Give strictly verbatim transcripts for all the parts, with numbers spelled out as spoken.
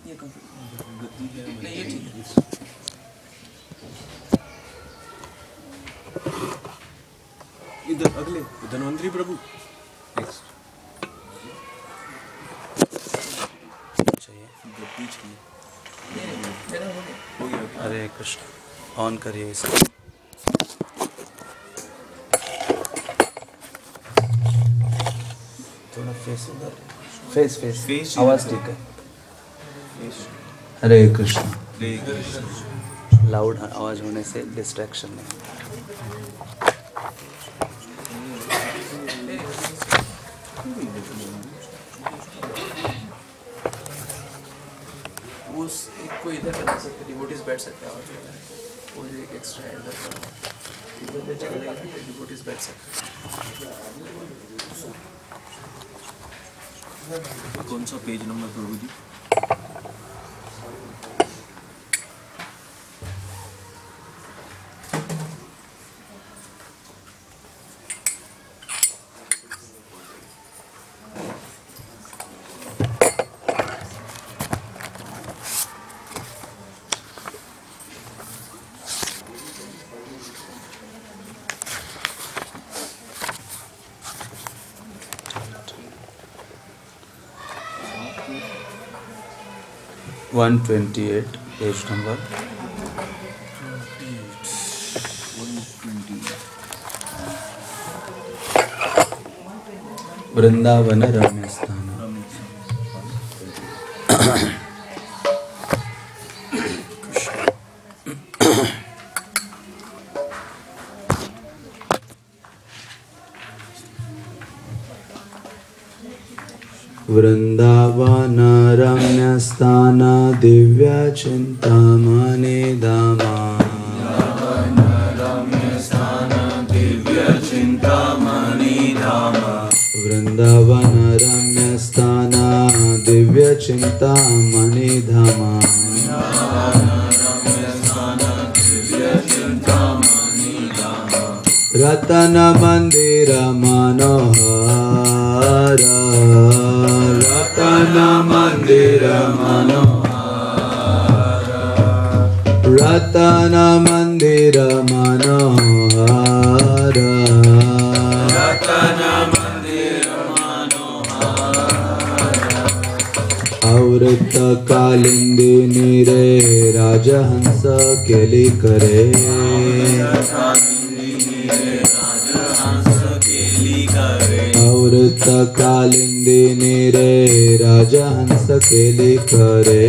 ये नहीं, ये ठीक है। इधर अगले धन्वंतरी प्रभु नेक्स्ट चाहिए। गद्दी चाहिए। हरे कृष्ण, ऑन करिए इसको। थोड़ा फेस उधर, फेस फेस फेस आवाज ठीक है। हरे कृष्ण। हरे कृष्ण। लाउड आवाज होने से डिस्ट्रैक्शन नहीं। वो एक को इधर बना सकते, डिवोटीज बैठ सकते हैं, और वो एक एक्स्ट्रा इधर इधर पे चल जाएगा, डिवोटीज बैठ सकते हैं। कौन सा पेज नंबर प्रभु जी? One twenty eight page number. Vrindavan रम्य स्थान। वृंदावन रम्य स्थान दिव्य चिंतामणि धामा। वृंदावन रम्य स्थान दिव्य चिंतामणि धामा। रतन मंदिर मनोहर, रतन मंदिर मनोहर, रतन मंदिर मनोहर, रतन मंदिर मनोहर। आवृत कालिंदी रे राजहंस केली करे। आवृत कालिंदी रे राजहंस केली करे।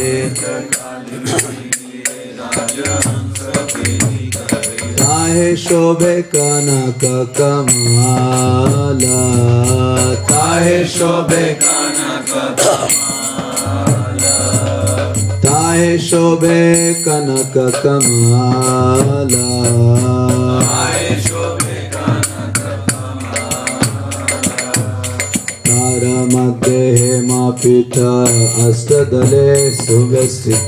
ताहे शोभे कनक कमाला, ताहे शोभे कनक कमाला, ताहे शोभे कनक कमाला, ताहे शोभे कनक कमाला। तार मध्ये हेमापीठ अष्टदले सुव्यवस्थित,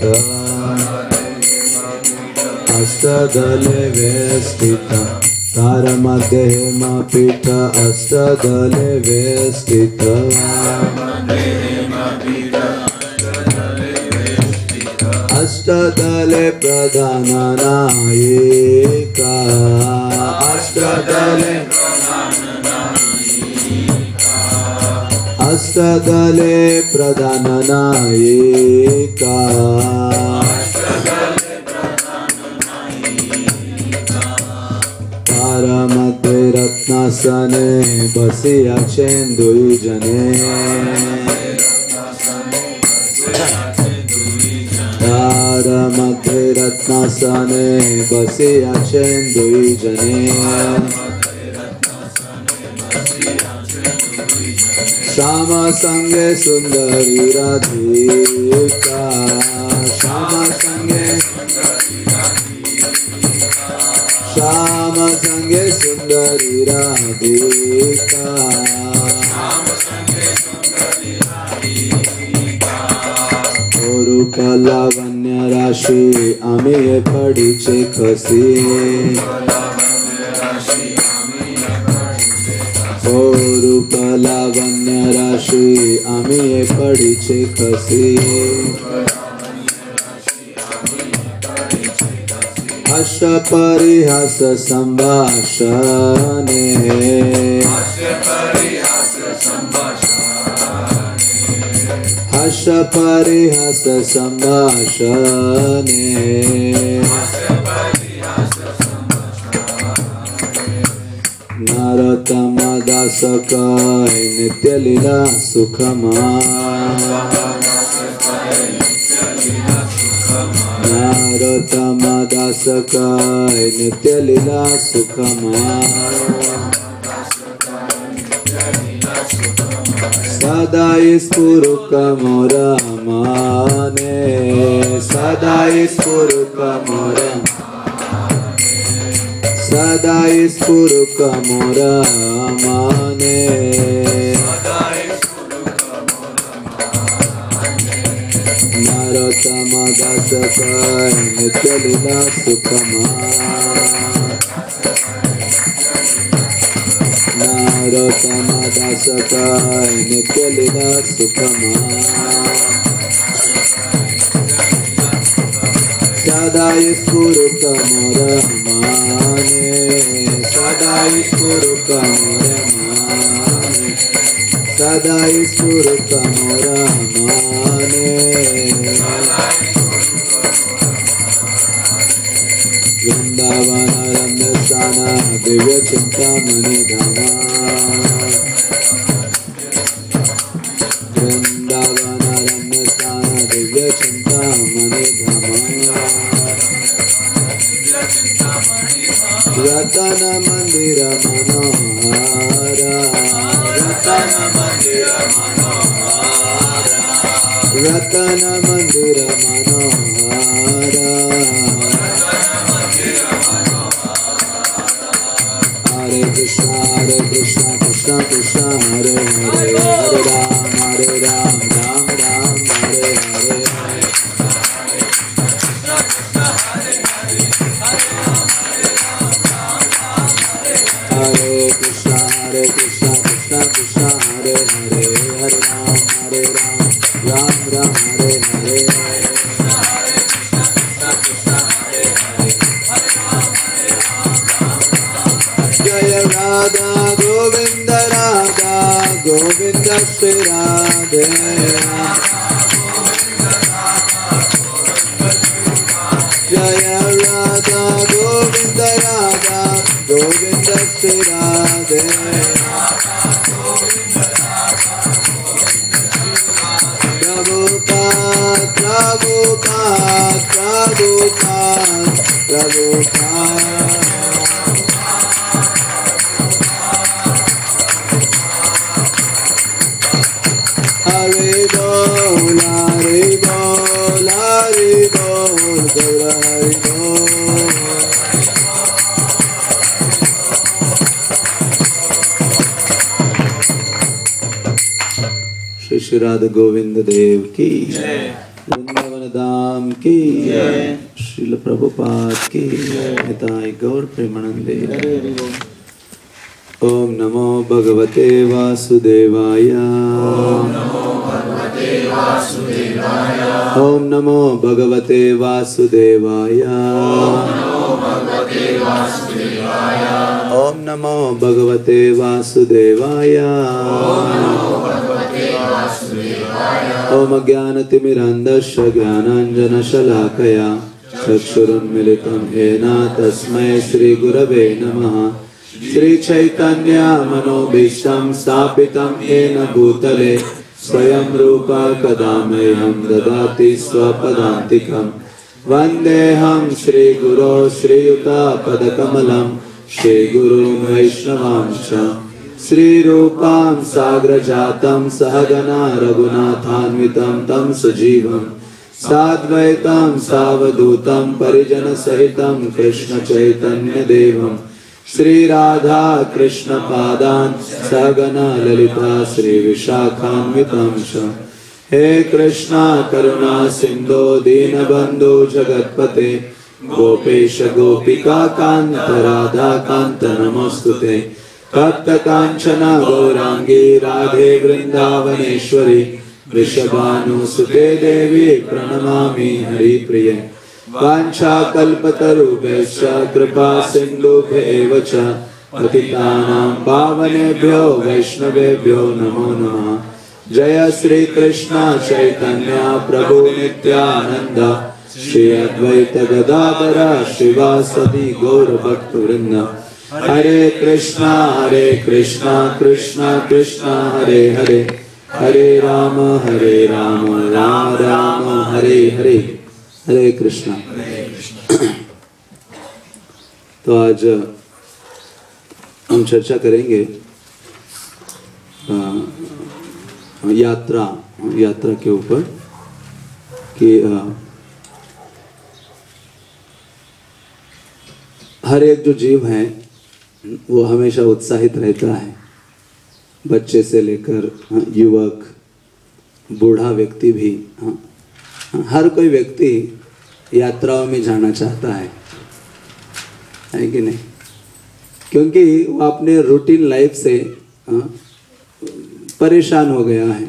अष्टदले व्यवस्थित। तार मध्ये हेमापीठ अष्टदले व्यवस्थित, अष्टदले प्रधान नायिका, अष्टदले अष्टदले प्रधान नायिका। तार मध्ये रत्नासने बसिया चेंदुई जने, तार मध्ये रत्नासने बसिया चेंदुई जने। श्याम संगे सुंदरी राधिका, श्याम संगे श्याम संगे सुंदरी राधिका। रूप लावण्य राशि आम्ही पडीचे खसी, ओ रूप लावण्य राशि আমি এ পড়িছে খসি हर्ष परिहास संभाषणे हर्ष परिहास संभाषणे नरोत्तम दास काय नित्य लीला सुखमा नरोत्तम दास काय नित्य लीला सुखमा सदा स्फुरुक मोर माने सदा स्फुरुक मोर सदा स्फुरुक मोर माने नरोत्तम दास काय नित्य लीला सुखमा नरोत्तम दास काय नित्य लीला सुखमा सदा स्फुरुक मोर माने सदा स्फुरुक मोर माने सदा स्फुरुक मोर माने वृंदावन रम्य स्थान दिव्य चिंतामणि धामा वृंदावन रम्य स्थान दिव्य चिंतामणि धामा रतन मंदिर मनोहर रतन मंदिर मनोहर रतन मंदिर मनोहर हरे कृष्णा हरे कृष्णा कृष्णा कृष्णा हरे हरे हरे राम हरे राम राम राम हरे हरे हरे कृष्णा हरे कृष्णा कृष्णा कृष्णा हरे हरे हरे राम हरे राम राम राम हरे हरे जय राधा गोविंद राधा गोविंद श्री राधे जय राधा गोविंद राधा गोविंद श्री राधे प्रभुपाद प्रभुपाद प्रभुपाद प्रभुपाद हरे बोल हरे बोल हरे बोल गौर हरे बोल श्री श्री राधा गोविंद देव की वृंदावन धाम की श्रील प्रभुपाद की निताय गौर प्रेमानंदे ओम नमो भगवते वासुदेवाय ओम नमो भगवते वासुदेवाय ओम नमो भगवते वासुदेवाय ओम नमो भगवते वासुदेवाय ओम ज्ञानतिमिरान्धस्य ज्ञानाञ्जनशलाकया चक्षुरुन्मिलितं येन तस्मै श्रीगुरवे नमः श्री चैतन्य मनोभीष्टं स्थापितं येन भूतले स्वयं रूपा कदा मह्यं ददाति स्वपदान्तिकं वन्देऽहं श्रीगुरो श्रीयुतापदकमलं श्रीगुरुं वैष्णवांश्च श्रीरूपां साग्रजातं सहगना रघुनाथान्वितं तं सजीवं साद्वैतं सावधूतं परिजनसहितं कृष्णचैतन्यदेवं श्री राधा कृष्ण पादान् सहगना ललिता श्री विशाखान्वितं च हे कृष्णा करुणा सिंधो दीनबंधो जगत्पते गोपेश गोपिका कांत राधा कांत नमोस्तुते तप्त कांचना गौरांगी राधे वृंदावनेश्वरी वृषभानुसुते देवी प्रणमामि हरिप्रिये वाञ्छाकल्पतरुभ्यश्च कृपा सिन्धुभ्यैव च पतितानां पावनेभ्यो वैष्णवेभ्यो नमो नमः। जय श्री कृष्ण चैतन्य प्रभु नित्यानंद श्री अद्वैत गदाधर शिवासदि गौर भक्तवृंद। हरे कृष्णा हरे कृष्णा कृष्णा कृष्णा हरे हरे हरे राम हरे राम राम राम हरे हरे। हरे कृष्णा। तो आज हम चर्चा करेंगे आ, यात्रा यात्रा के ऊपर कि आ, हर एक जो जीव है वो हमेशा उत्साहित रहता है, बच्चे से लेकर युवक बूढ़ा व्यक्ति भी, हाँ, हर कोई व्यक्ति यात्राओं में जाना चाहता है, है कि नहीं? क्योंकि वो अपने रूटीन लाइफ से हाँ, परेशान हो गया है,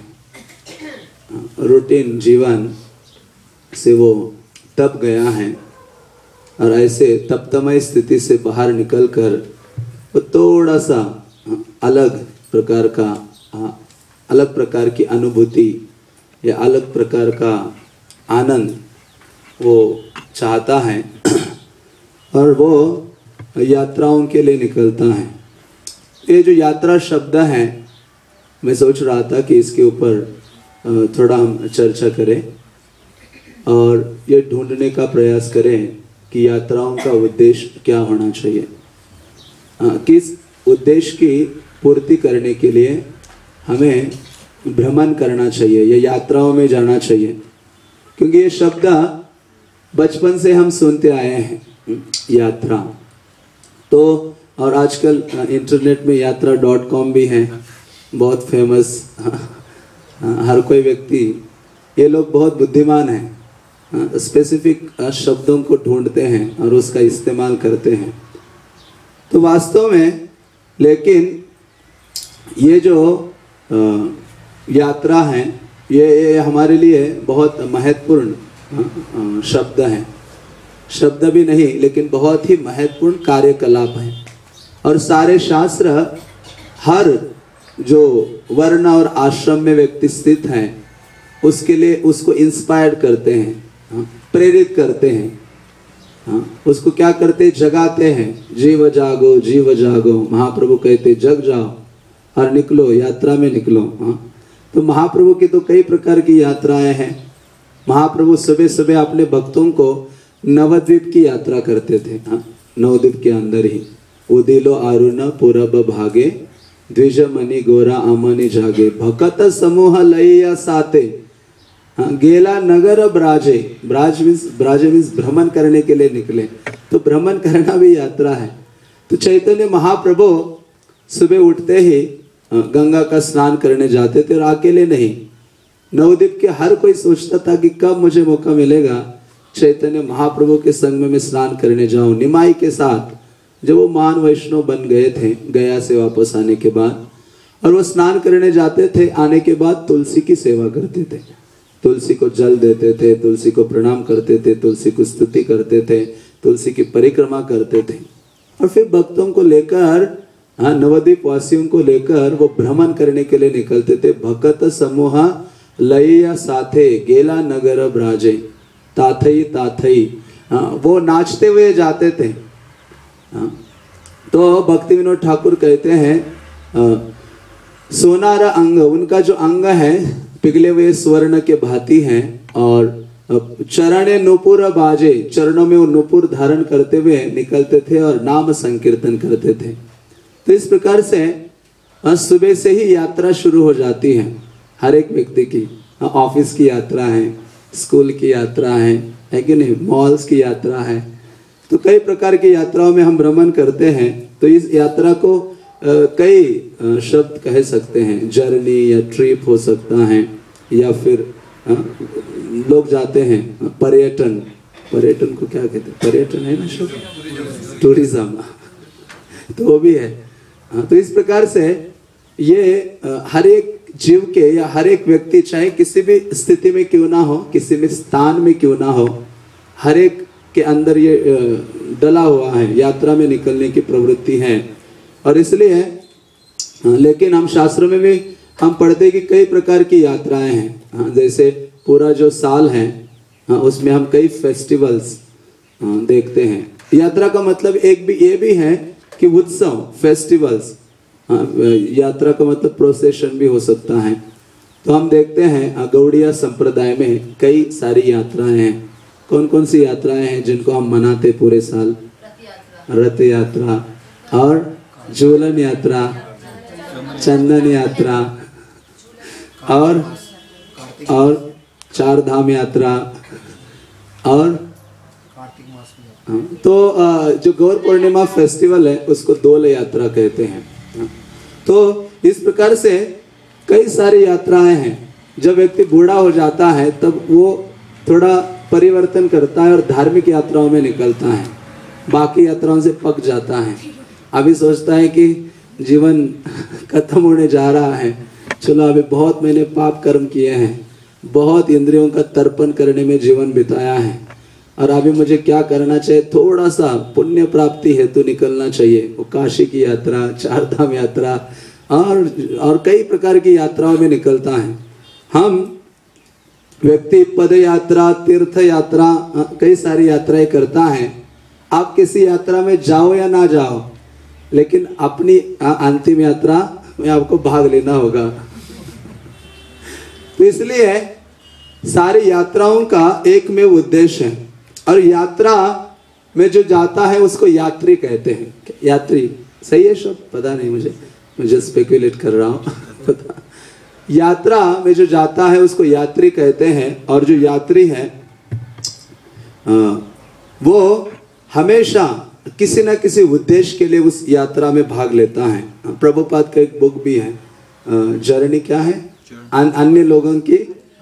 रूटीन जीवन से वो तप गया है और ऐसे तप्तमय स्थिति से बाहर निकलकर वो थोड़ा सा अलग प्रकार का अलग प्रकार की अनुभूति या अलग प्रकार का आनंद वो चाहता है और वो यात्राओं के लिए निकलता है। ये जो यात्रा शब्द है, मैं सोच रहा था कि इसके ऊपर थोड़ा हम चर्चा करें और ये ढूंढने का प्रयास करें कि यात्राओं का उद्देश्य क्या होना चाहिए, किस उद्देश्य की पूर्ति करने के लिए हमें भ्रमण करना चाहिए या यात्राओं में जाना चाहिए। क्योंकि ये शब्द बचपन से हम सुनते आए हैं, यात्रा तो, और आजकल इंटरनेट में यात्रा डॉट कॉम भी है, बहुत फेमस, हर कोई व्यक्ति, ये लोग बहुत बुद्धिमान हैं, स्पेसिफिक शब्दों को ढूंढते हैं और उसका इस्तेमाल करते हैं। तो वास्तव में लेकिन ये जो यात्रा है ये, ये हमारे लिए बहुत महत्वपूर्ण शब्द है, शब्द भी नहीं लेकिन बहुत ही महत्वपूर्ण कार्यकलाप है। और सारे शास्त्र हर जो वर्ण और आश्रम में व्यक्ति स्थित हैं उसके लिए उसको इंस्पायर्ड करते हैं, प्रेरित करते हैं, हाँ, उसको क्या करते, जगाते हैं। जीव जागो जीव जागो, महाप्रभु कहते जग जाओ और निकलो, यात्रा में निकलो। हाँ, तो महाप्रभु की तो कई प्रकार की यात्राएं हैं। महाप्रभु सुबह सुबह अपने भक्तों को नवद्वीप की यात्रा करते थे। हाँ, नवद्वीप के अंदर ही उदिलो आरुण पूरब भागे द्विज मणि गोरा अमनि जागे भकत समूह लैया साते। हाँ, गेला नगर ब्राजे, ब्राज मीन्स ब्राजे मीन्स भ्रमण करने के लिए निकले, तो भ्रमण करना भी यात्रा है। तो चैतन्य महाप्रभु सुबह उठते ही गंगा का स्नान करने जाते थे और अकेले नहीं, नवद्वीप के हर कोई सोचता था कि कब मुझे मौका मिलेगा चैतन्य महाप्रभु के संग में मैं स्नान करने जाऊं। निमाई के साथ जब वो महान वैष्णव बन गए थे गया से वापस आने के बाद, और वो स्नान करने जाते थे, आने के बाद तुलसी की सेवा करते थे, तुलसी को जल देते थे, तुलसी को प्रणाम करते थे, तुलसी को स्तुति करते थे, तुलसी की परिक्रमा करते थे और फिर भक्तों को लेकर, हाँ, नवद्वीप वासियों को लेकर वो भ्रमण करने के लिए निकलते थे। भक्त समूह लैया साथे गेला नगर ब्राजे ताथई ताथई, हाँ, वो नाचते हुए जाते थे। हाँ, तो भक्ति विनोद ठाकुर कहते हैं सोनारा अंग, उनका जो अंग है पिघले हुए स्वर्ण के भांति हैं और चरणे नुपुर बाजे, चरणों में वो नुपुर धारण करते हुए निकलते थे और नाम संकीर्तन करते थे। तो इस प्रकार से सुबह से ही यात्रा शुरू हो जाती है हर एक व्यक्ति की। ऑफिस की यात्रा है, स्कूल की यात्रा है, है कि नहीं, मॉल्स की यात्रा है, तो कई प्रकार की यात्राओं में हम भ्रमण करते हैं। तो इस यात्रा को कई शब्द कह सकते हैं, जर्नी या ट्रिप हो सकता है, या फिर लोग जाते हैं पर्यटन, पर्यटन को क्या कहते हैं, पर्यटन है ना शब्द, टूरिज्म, तो वो भी है। हाँ, तो इस प्रकार से ये अ, हर एक जीव के या हर एक व्यक्ति चाहे किसी भी स्थिति में क्यों ना हो, किसी भी स्थान में क्यों ना हो, हर एक के अंदर ये अ, डला हुआ है, यात्रा में निकलने की प्रवृत्ति है। और इसलिए हाँ, लेकिन हम शास्त्रों में भी हम पढ़ते कि कई प्रकार की यात्राएं हैं। हाँ, जैसे पूरा जो साल है हाँ, उसमें हम कई फेस्टिवल्स हाँ, देखते हैं। यात्रा का मतलब एक भी ये भी है कि उत्सव, फेस्टिवल्स। हाँ, यात्रा का मतलब प्रोसेशन भी हो सकता है। तो हम देखते हैं गौड़िया संप्रदाय में कई सारी यात्राएं हैं। कौन कौन सी यात्राएं हैं जिनको हम मनाते पूरे साल? रथ यात्रा और झूलन यात्रा, चंदन यात्रा और और चार धाम यात्रा और हाँ, तो अ, जो गौर पूर्णिमा फेस्टिवल है उसको दोल यात्रा कहते हैं। हाँ, तो इस प्रकार से कई सारी यात्राएं हैं। जब व्यक्ति बूढ़ा हो जाता है तब वो थोड़ा परिवर्तन करता है और धार्मिक यात्राओं में निकलता है, बाकी यात्राओं से पक जाता है। अभी सोचता है कि जीवन खत्म होने जा रहा है, चलो अभी बहुत मैंने पाप कर्म किए हैं, बहुत इंद्रियों का तर्पण करने में जीवन बिताया है, और अभी मुझे क्या करना चाहिए, थोड़ा सा पुण्य प्राप्ति हेतु तो निकलना चाहिए। वो काशी की यात्रा, चार धाम यात्रा और और कई प्रकार की यात्राओं में निकलता है। हम व्यक्ति पद यात्रा, तीर्थ यात्रा, कई सारी यात्राएं करता है। आप किसी यात्रा में जाओ या ना जाओ, लेकिन अपनी अंतिम यात्रा में आपको भाग लेना होगा। तो इसलिए सारी यात्राओं का एक में उद्देश्य है, और यात्रा में जो जाता है उसको यात्री कहते हैं। यात्री सही है शब्द? पता नहीं, मुझे मुझे स्पेकुलेट कर रहा हूँ पता। यात्रा में जो जाता है उसको यात्री कहते हैं, और जो यात्री है वो हमेशा किसी न किसी उद्देश्य के लिए उस यात्रा में भाग लेता है। प्रभुपाद का एक बुक भी है, जर्नी क्या है? अन, अन्य लोगों की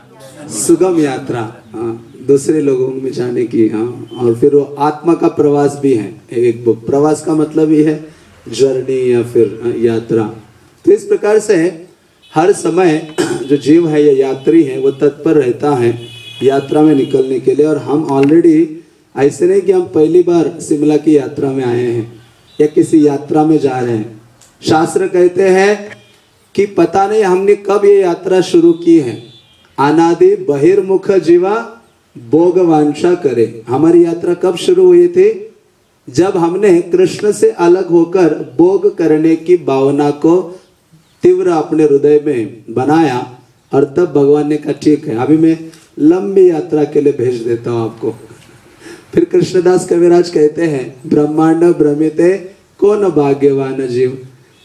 सुगम यात्रा, हाँ, दूसरे लोगों में जाने की। हाँ, और फिर वो आत्मा का प्रवास भी है एक बुक। प्रवास का मतलब ही है जर्नी या फिर यात्रा। तो इस प्रकार से हर समय जो जीव है या यात्री है वो तत्पर रहता है यात्रा में निकलने के लिए। और हम ऑलरेडी ऐसे नहीं कि हम पहली बार शिमला की यात्रा में आए हैं या किसी यात्रा में जा रहे हैं। शास्त्र कहते हैं कि पता नहीं हमने कब ये यात्रा शुरू की है। अनादि बहिर्मुख जीवा भोग वांछा करे। हमारी यात्रा कब शुरू हुई थी? जब हमने कृष्ण से अलग होकर भोग करने की भावना को तीव्र अपने हृदय में बनाया, और तब भगवान ने कहा ठीक है अभी मैं लंबी यात्रा के लिए भेज देता हूँ आपको। फिर कृष्णदास कविराज कहते हैं ब्रह्मांड भ्रमिते कौन भाग्यवान जीव।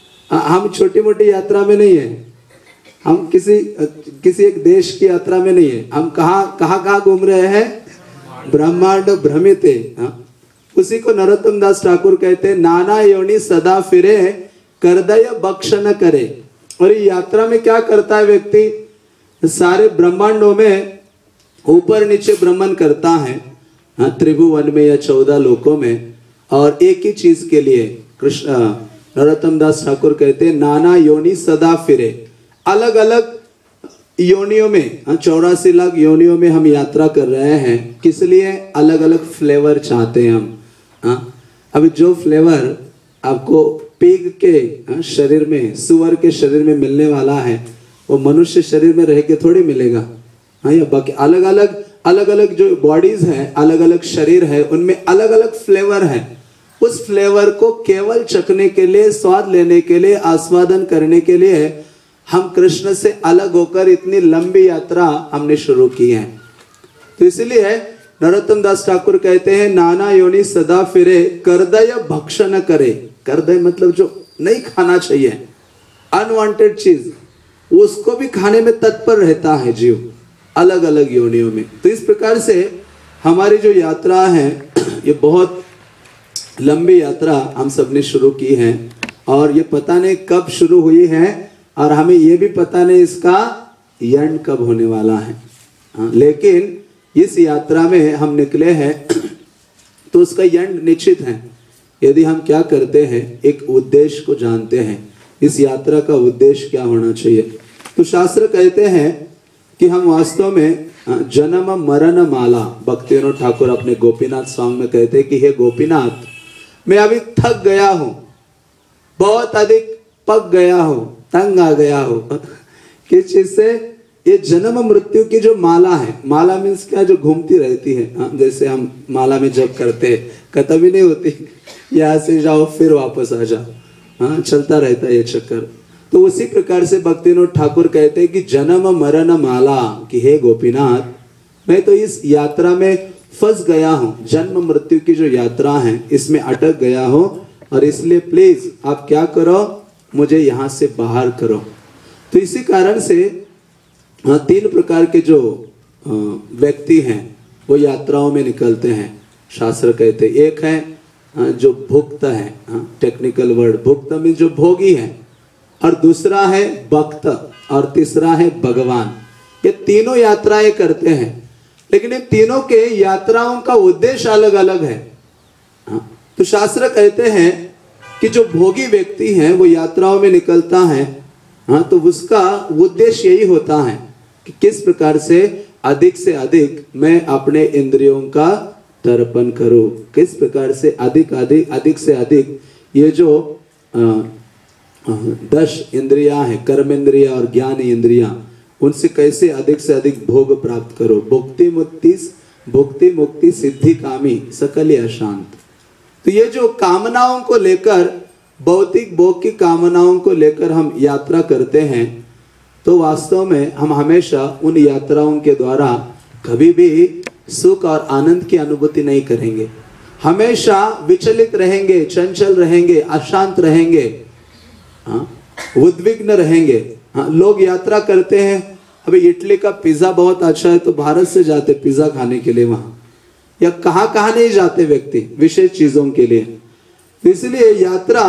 हम छोटी मोटी यात्रा में नहीं है, हम किसी किसी एक देश की यात्रा में नहीं है, हम कहाँ कहाँ कहाँ घूम रहे हैं? ब्रह्मांड भ्रमिते। हाँ, उसी को नरोत्तम दास ठाकुर कहते हैं नाना योनि सदा फिरे करदय बख्श न करे। और ये यात्रा में क्या करता है व्यक्ति? सारे ब्रह्मांडों में ऊपर नीचे भ्रमण करता है, हाँ, त्रिभुवन में या चौदह लोकों में, और एक ही चीज के लिए। कृष्ण नरोत्तम दास ठाकुर कहते हैं नाना योनि सदा फिरे। अलग अलग योनियों में, चौरासी लाख योनियों में हम यात्रा कर रहे हैं। किस लिए? अलग अलग फ्लेवर चाहते हैं हम। हाँ, अभी जो फ्लेवर आपको पिग के शरीर में, सुअर के शरीर में मिलने वाला है वो मनुष्य शरीर में रह के थोड़ी मिलेगा। हाँ, या बाकी अलग अलग अलग अलग जो बॉडीज हैं, अलग अलग शरीर है, उनमें अलग अलग फ्लेवर है। उस फ्लेवर को केवल चखने के लिए, स्वाद लेने के लिए, आस्वादन करने के लिए हम कृष्ण से अलग होकर इतनी लंबी यात्रा हमने शुरू की है। तो इसलिए नरोत्तम दास ठाकुर कहते हैं नाना योनि सदा फिरे करदय भक्ष न करे। करदय मतलब जो नहीं खाना चाहिए, अनवांटेड चीज, उसको भी खाने में तत्पर रहता है जीव अलग अलग योनियों में। तो इस प्रकार से हमारी जो यात्रा है ये बहुत लंबी यात्रा हम सबने शुरू की है, और ये पता नहीं कब शुरू हुई है, और हमें ये भी पता नहीं इसका एंड कब होने वाला है। हाँ, लेकिन इस यात्रा में हम निकले हैं तो उसका एंड निश्चित है। यदि हम क्या करते हैं, एक उद्देश्य को जानते हैं, इस यात्रा का उद्देश्य क्या होना चाहिए, तो शास्त्र कहते हैं कि हम वास्तव में जन्म मरण माला, भक्तिविनोद ठाकुर अपने गोपीनाथ सॉन्ग में कहते हैं कि हे गोपीनाथ, मैं अभी थक गया हूं, बहुत अधिक पक गया हूं, तंग आ गया हूं किस चीज से, ये जन्म मृत्यु की जो माला है, माला मीन्स क्या, जो घूमती रहती है। हाँ, जैसे हम माला में जप करते हैं, खत्म ही नहीं होती, यहाँ से जाओ फिर वापस आ जाओ, हाँ चलता रहता है ये चक्कर। तो उसी प्रकार से भक्तिविनोद ठाकुर कहते हैं कि जन्म मरण माला, कि हे गोपीनाथ, मैं तो इस यात्रा में फंस गया हूं, जन्म मृत्यु की जो यात्रा है इसमें अटक गया हूं, और इसलिए प्लीज आप क्या करो, मुझे यहां से बाहर करो। तो इसी कारण से हाँ, तीन प्रकार के जो व्यक्ति हैं वो यात्राओं में निकलते हैं, शास्त्र कहते हैं। एक है हाँ, जो भुक्त है, हाँ, टेक्निकल वर्ड भुक्त में जो भोगी है, और दूसरा है भक्त, और तीसरा है भगवान। ये तीनों यात्राएं करते हैं, लेकिन इन तीनों के यात्राओं का उद्देश्य अलग अलग है। हाँ, तो शास्त्र कहते हैं कि जो भोगी व्यक्ति है वो यात्राओं में निकलता है, हाँ, तो उसका उद्देश्य यही होता है कि किस प्रकार से अधिक से अधिक मैं अपने इंद्रियों का तर्पण करूं, किस प्रकार से अधिक अधिक अधिक से अधिक ये जो आ, आ, दस इंद्रियां हैं, कर्म इंद्रिया और ज्ञान इंद्रियां, उनसे कैसे अधिक से अधिक भोग प्राप्त करो। भुक्ति मुक्ति भुक्ति मुक्ति सिद्धि कामी सकल अशांत। तो ये जो कामनाओं को लेकर, भौतिक भोग की कामनाओं को लेकर हम यात्रा करते हैं, तो वास्तव में हम हमेशा उन यात्राओं के द्वारा कभी भी सुख और आनंद की अनुभूति नहीं करेंगे, हमेशा विचलित रहेंगे, चंचल रहेंगे, अशांत रहेंगे, हाँ, उद्विग्न रहेंगे। हाँ, लोग यात्रा करते हैं, अभी इटली का पिज्जा बहुत अच्छा है तो भारत से जाते पिज्जा खाने के लिए वहां, या कहां कहां नहीं जाते व्यक्ति विशेष चीजों के लिए। तो इसलिए यात्रा,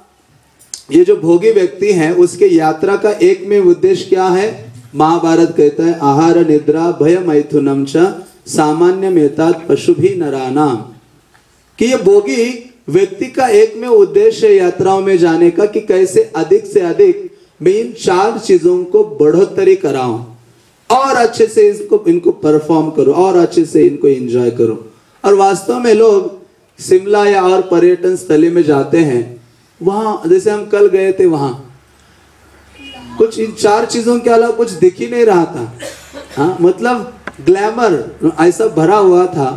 ये जो भोगी व्यक्ति है उसके यात्रा का एक में उद्देश्य क्या है, महाभारत कहता है आहार निद्रा भय मैथुनम च सामान्य मेतात पशु भी नरानाम, कि ये भोगी व्यक्ति का एक में उद्देश्य है यात्राओं में जाने का कि कैसे अधिक से अधिक मैं इन चार चीजों को बढ़ोतरी कराऊं, और अच्छे से इसको इनको परफॉर्म करो, और अच्छे से इनको एंजॉय करो। और वास्तव में लोग शिमला या और पर्यटन स्थली में जाते हैं, वहां जैसे हम कल गए थे, वहां कुछ इन चार चीजों के अलावा कुछ दिख ही नहीं रहा था। हाँ, मतलब ग्लैमर ऐसा भरा हुआ था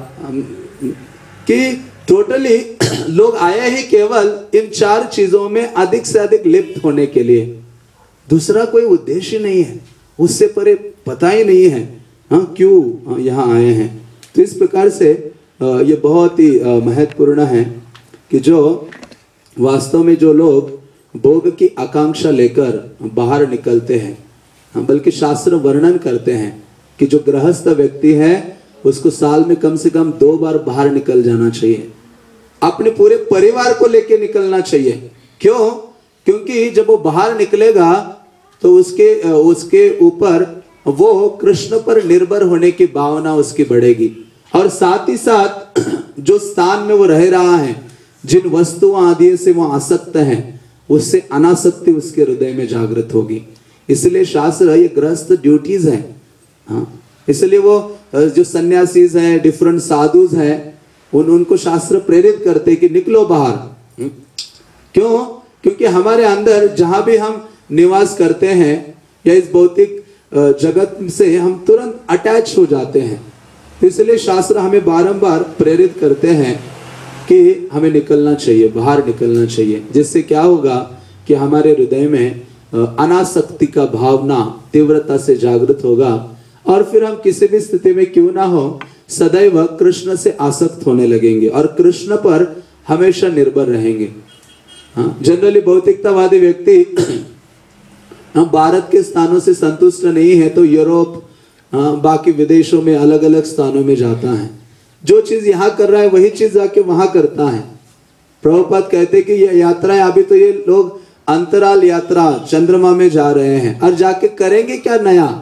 कि टोटली लोग आए ही केवल इन चार चीजों में अधिक से अधिक लिप्त होने के लिए, दूसरा कोई उद्देश्य नहीं है, उससे परे पता ही नहीं है हाँ क्यों यहाँ आए हैं। तो इस प्रकार से ये बहुत ही महत्वपूर्ण है कि जो वास्तव में जो लोग भोग की आकांक्षा लेकर बाहर निकलते हैं, हाँ, बल्कि शास्त्र वर्णन करते हैं कि जो गृहस्थ व्यक्ति है उसको साल में कम से कम दो बार बाहर निकल जाना चाहिए, अपने पूरे परिवार को लेके निकलना चाहिए। क्यों? क्योंकि जब वो बाहर निकलेगा तो उसके उसके ऊपर वो कृष्ण पर निर्भर होने की भावना उसकी बढ़ेगी, और साथ ही साथ जो स्थान में वो रह रहा है, जिन वस्तुओं आदि से वो आसक्त है, उससे अनासक्ति उसके हृदय में जागृत होगी। इसलिए शास्त्र ये गृहस्थ ड्यूटीज है, हाँ, इसलिए वो जो सन्यासीज हैं, डिफरेंट साधुज हैं, उन उनको शास्त्र प्रेरित करते कि निकलो बाहर। क्यों? क्योंकि हमारे अंदर जहां भी हम निवास करते हैं या इस भौतिक जगत से हम तुरंत अटैच हो जाते हैं, तो इसलिए शास्त्र हमें बारंबार प्रेरित करते हैं कि हमें निकलना चाहिए, बाहर निकलना चाहिए, जिससे क्या होगा कि हमारे हृदय में अनासक्ति का भावना तीव्रता से जागृत होगा, और फिर हम किसी भी स्थिति में क्यों ना हो सदैव कृष्ण से आसक्त होने लगेंगे और कृष्ण पर हमेशा निर्भर रहेंगे। हाँ, जनरली भौतिकतावादी व्यक्ति हम भारत के स्थानों से संतुष्ट नहीं है तो यूरोप, हाँ, बाकी विदेशों में अलग अलग स्थानों में जाता है, जो चीज यहाँ कर रहा है वही चीज जाके वहां करता है। प्रभुपाद कहते कि ये यात्राएं, अभी तो ये लोग अंतराल यात्रा चंद्रमा में जा रहे हैं, और जाके करेंगे क्या, नया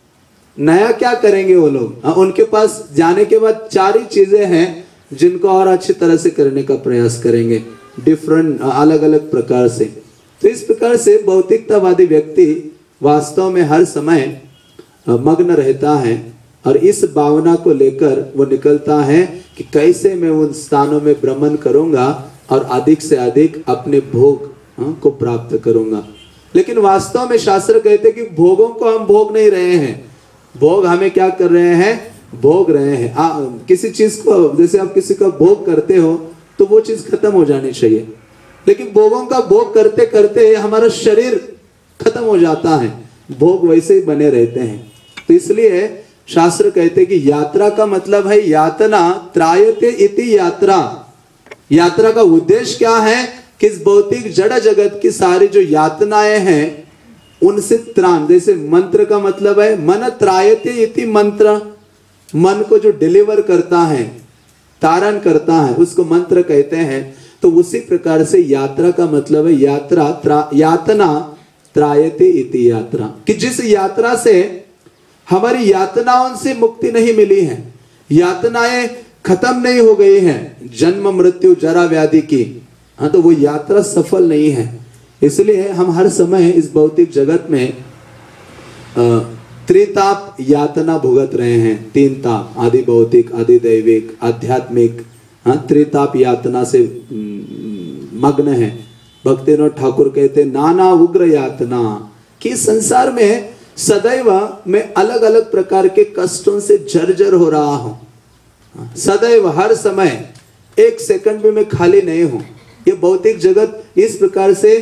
नया क्या करेंगे वो लोग। हाँ, उनके पास जाने के बाद चार ही चीजें हैं जिनको और अच्छी तरह से करने का प्रयास करेंगे। डिफरेंट अलग अलग प्रकार से। तो इस प्रकार से भौतिकतावादी व्यक्ति वास्तव में हर समय मग्न रहता है और इस भावना को लेकर वो निकलता है कि कैसे मैं उन स्थानों में भ्रमण करूंगा और अधिक से अधिक अपने भोग को प्राप्त करूंगा। लेकिन वास्तव में शास्त्र कहते हैं कि भोगों को हम भोग नहीं रहे हैं, भोग हमें क्या कर रहे हैं, भोग रहे हैं। आ, किसी चीज को जैसे आप किसी का भोग करते हो तो वो चीज खत्म हो जानी चाहिए, लेकिन भोगों का भोग करते करते हमारा शरीर खत्म हो जाता है, भोग वैसे ही बने रहते हैं। तो इसलिए शास्त्र कहते हैं कि यात्रा का मतलब है यातना, त्रायते इति यात्रा। यात्रा का उद्देश्य क्या है कि इस भौतिक जड़ जगत की सारी जो यातनाएं हैं उनसे त्राण। जैसे मंत्र का मतलब है मन त्रायते इति मंत्र, मन को जो डिलीवर करता है, तारण करता है, उसको मंत्र कहते हैं। तो उसी प्रकार से यात्रा का मतलब है यात्रा त्रा, यातना त्रायते इति यात्रा, कि जिस यात्रा से हमारी यातनाओं से मुक्ति नहीं मिली है, यातनाएं खत्म नहीं हो गई हैं, जन्म मृत्यु जरा व्याधि की, हाँ, तो वो यात्रा सफल नहीं है। इसलिए हम हर समय इस भौतिक जगत में त्रिताप यातना भुगत रहे हैं। तीन ताप, आदि भौतिक, आदि दैविक, आध्यात्मिक, हाँ, त्रिताप यातना से मग्न है। भक्तिविनोद ठाकुर कहते नाना उग्र यातना, कि संसार में सदैव मैं अलग अलग प्रकार के कष्टों से जर्जर हो रहा हूं, सदैव हर समय एक सेकंड भी मैं खाली नहीं हूं। ये भौतिक जगत इस प्रकार से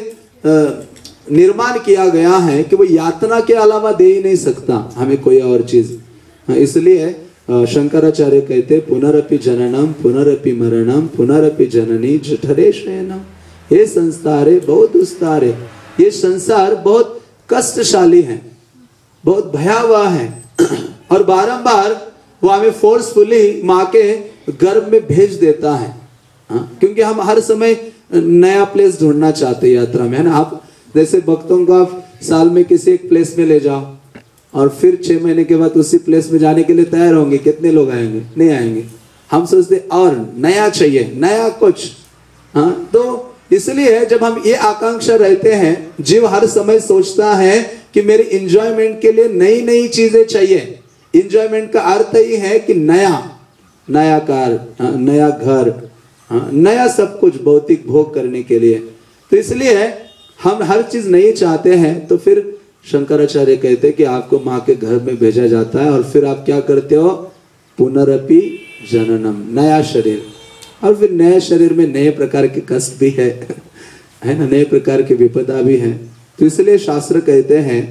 निर्माण किया गया है कि वो यातना के अलावा दे ही नहीं सकता हमें कोई और चीज। इसलिए शंकराचार्य कहते पुनरपि जननम पुनरपि मरणम पुनरपि जननी जठरे शयनम। ये संसारे बहुत दुस्तारे, ये संसार बहुत कष्टशाली है, बहुत भयावह है, और बारंबार वो हमें फोर्सफुली माँ के गर्भ में भेज देता है। हाँ? क्योंकि हम हर समय नया प्लेस ढूंढना चाहते हैं यात्रा में, है ना। आप जैसे भक्तों को आप साल में किसी एक प्लेस में ले जाओ और फिर छह महीने के बाद उसी प्लेस में जाने के लिए तैयार होंगे, कितने लोग आएंगे? नहीं आएंगे। हम सोचते और नया चाहिए, नया कुछ। हाँ, तो इसलिए जब हम ये आकांक्षा रहते हैं, जीव हर समय सोचता है कि मेरे इंजॉयमेंट के लिए नई नई चीजें चाहिए। इंजॉयमेंट का अर्थ ही है कि नया नया कार, नया घर, नया सब कुछ भौतिक भोग करने के लिए। तो इसलिए हम हर चीज नहीं चाहते हैं। तो फिर शंकराचार्य कहते हैं कि आपको माँ के घर में भेजा जाता है और फिर आप क्या करते हो, पुनरपि जननम, नया शरीर। और फिर नए शरीर में नए प्रकार के कष्ट भी है, है ना, नए प्रकार की विपदा भी है। तो इसलिए शास्त्र कहते हैं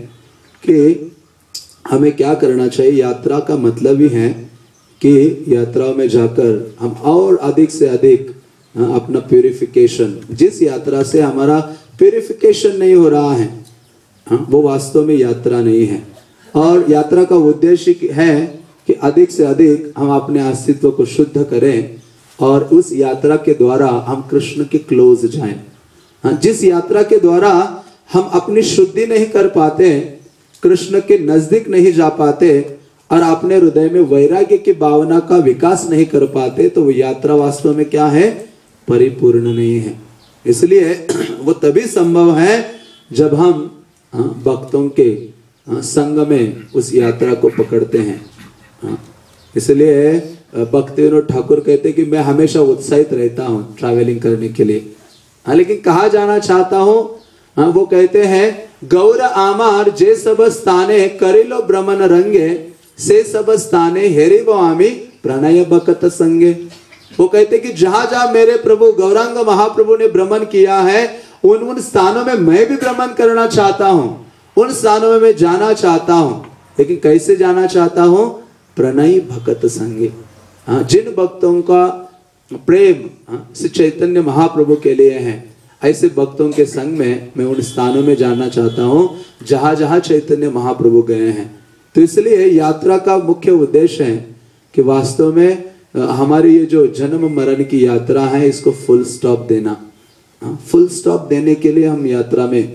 कि हमें क्या करना चाहिए। यात्रा का मतलब ही है कि यात्राओं में जाकर हम और अधिक से अधिक अपना प्यूरिफिकेशन, जिस यात्रा से हमारा प्यूरिफिकेशन नहीं हो रहा है, वो वास्तव में यात्रा नहीं है। और यात्रा का उद्देश्य है कि अधिक से अधिक हम अपने अस्तित्व को शुद्ध करें और उस यात्रा के द्वारा हम कृष्ण के क्लोज जाएं। जिस यात्रा के द्वारा हम अपनी शुद्धि नहीं कर पाते, कृष्ण के नजदीक नहीं जा पाते और अपने हृदय में वैराग्य की भावना का विकास नहीं कर पाते, तो वो यात्रा वास्तव में क्या है, परिपूर्ण नहीं है। इसलिए वो तभी संभव है जब हम भक्तों के संग में उस यात्रा को पकड़ते हैं। इसलिए भक्तिविनोद ठाकुर कहते हैं कि मैं हमेशा उत्साहित रहता हूँ ट्रैवलिंग करने के लिए। हाँ, लेकिन कहाँ जाना चाहता हूँ? हाँ, वो कहते हैं गौर आमार जे सब स्थाने करिलो भ्रमण रंगे से सब स्थाने हेरिबो आमी प्रणय बकत संगे। वो कहते कि जहां जहां मेरे प्रभु गौरांग महाप्रभु ने भ्रमण किया है, उन उन स्थानों में मैं भी भ्रमण करना चाहता हूँ, उन स्थानों में मैं जाना चाहता हूँ। लेकिन कैसे जाना चाहता हूँ? प्रणय भक्त संगे। हाँ, जिन भक्तों का प्रेम श्री चैतन्य महाप्रभु के लिए है, ऐसे भक्तों के संग में मैं उन स्थानों में जाना चाहता हूँ जहां जहां चैतन्य महाप्रभु गए हैं। तो इसलिए यात्रा का मुख्य उद्देश्य है कि वास्तव में हमारी ये जो जन्म मरण की यात्रा है, इसको फुल स्टॉप देना। फुल स्टॉप देने के लिए हम यात्रा में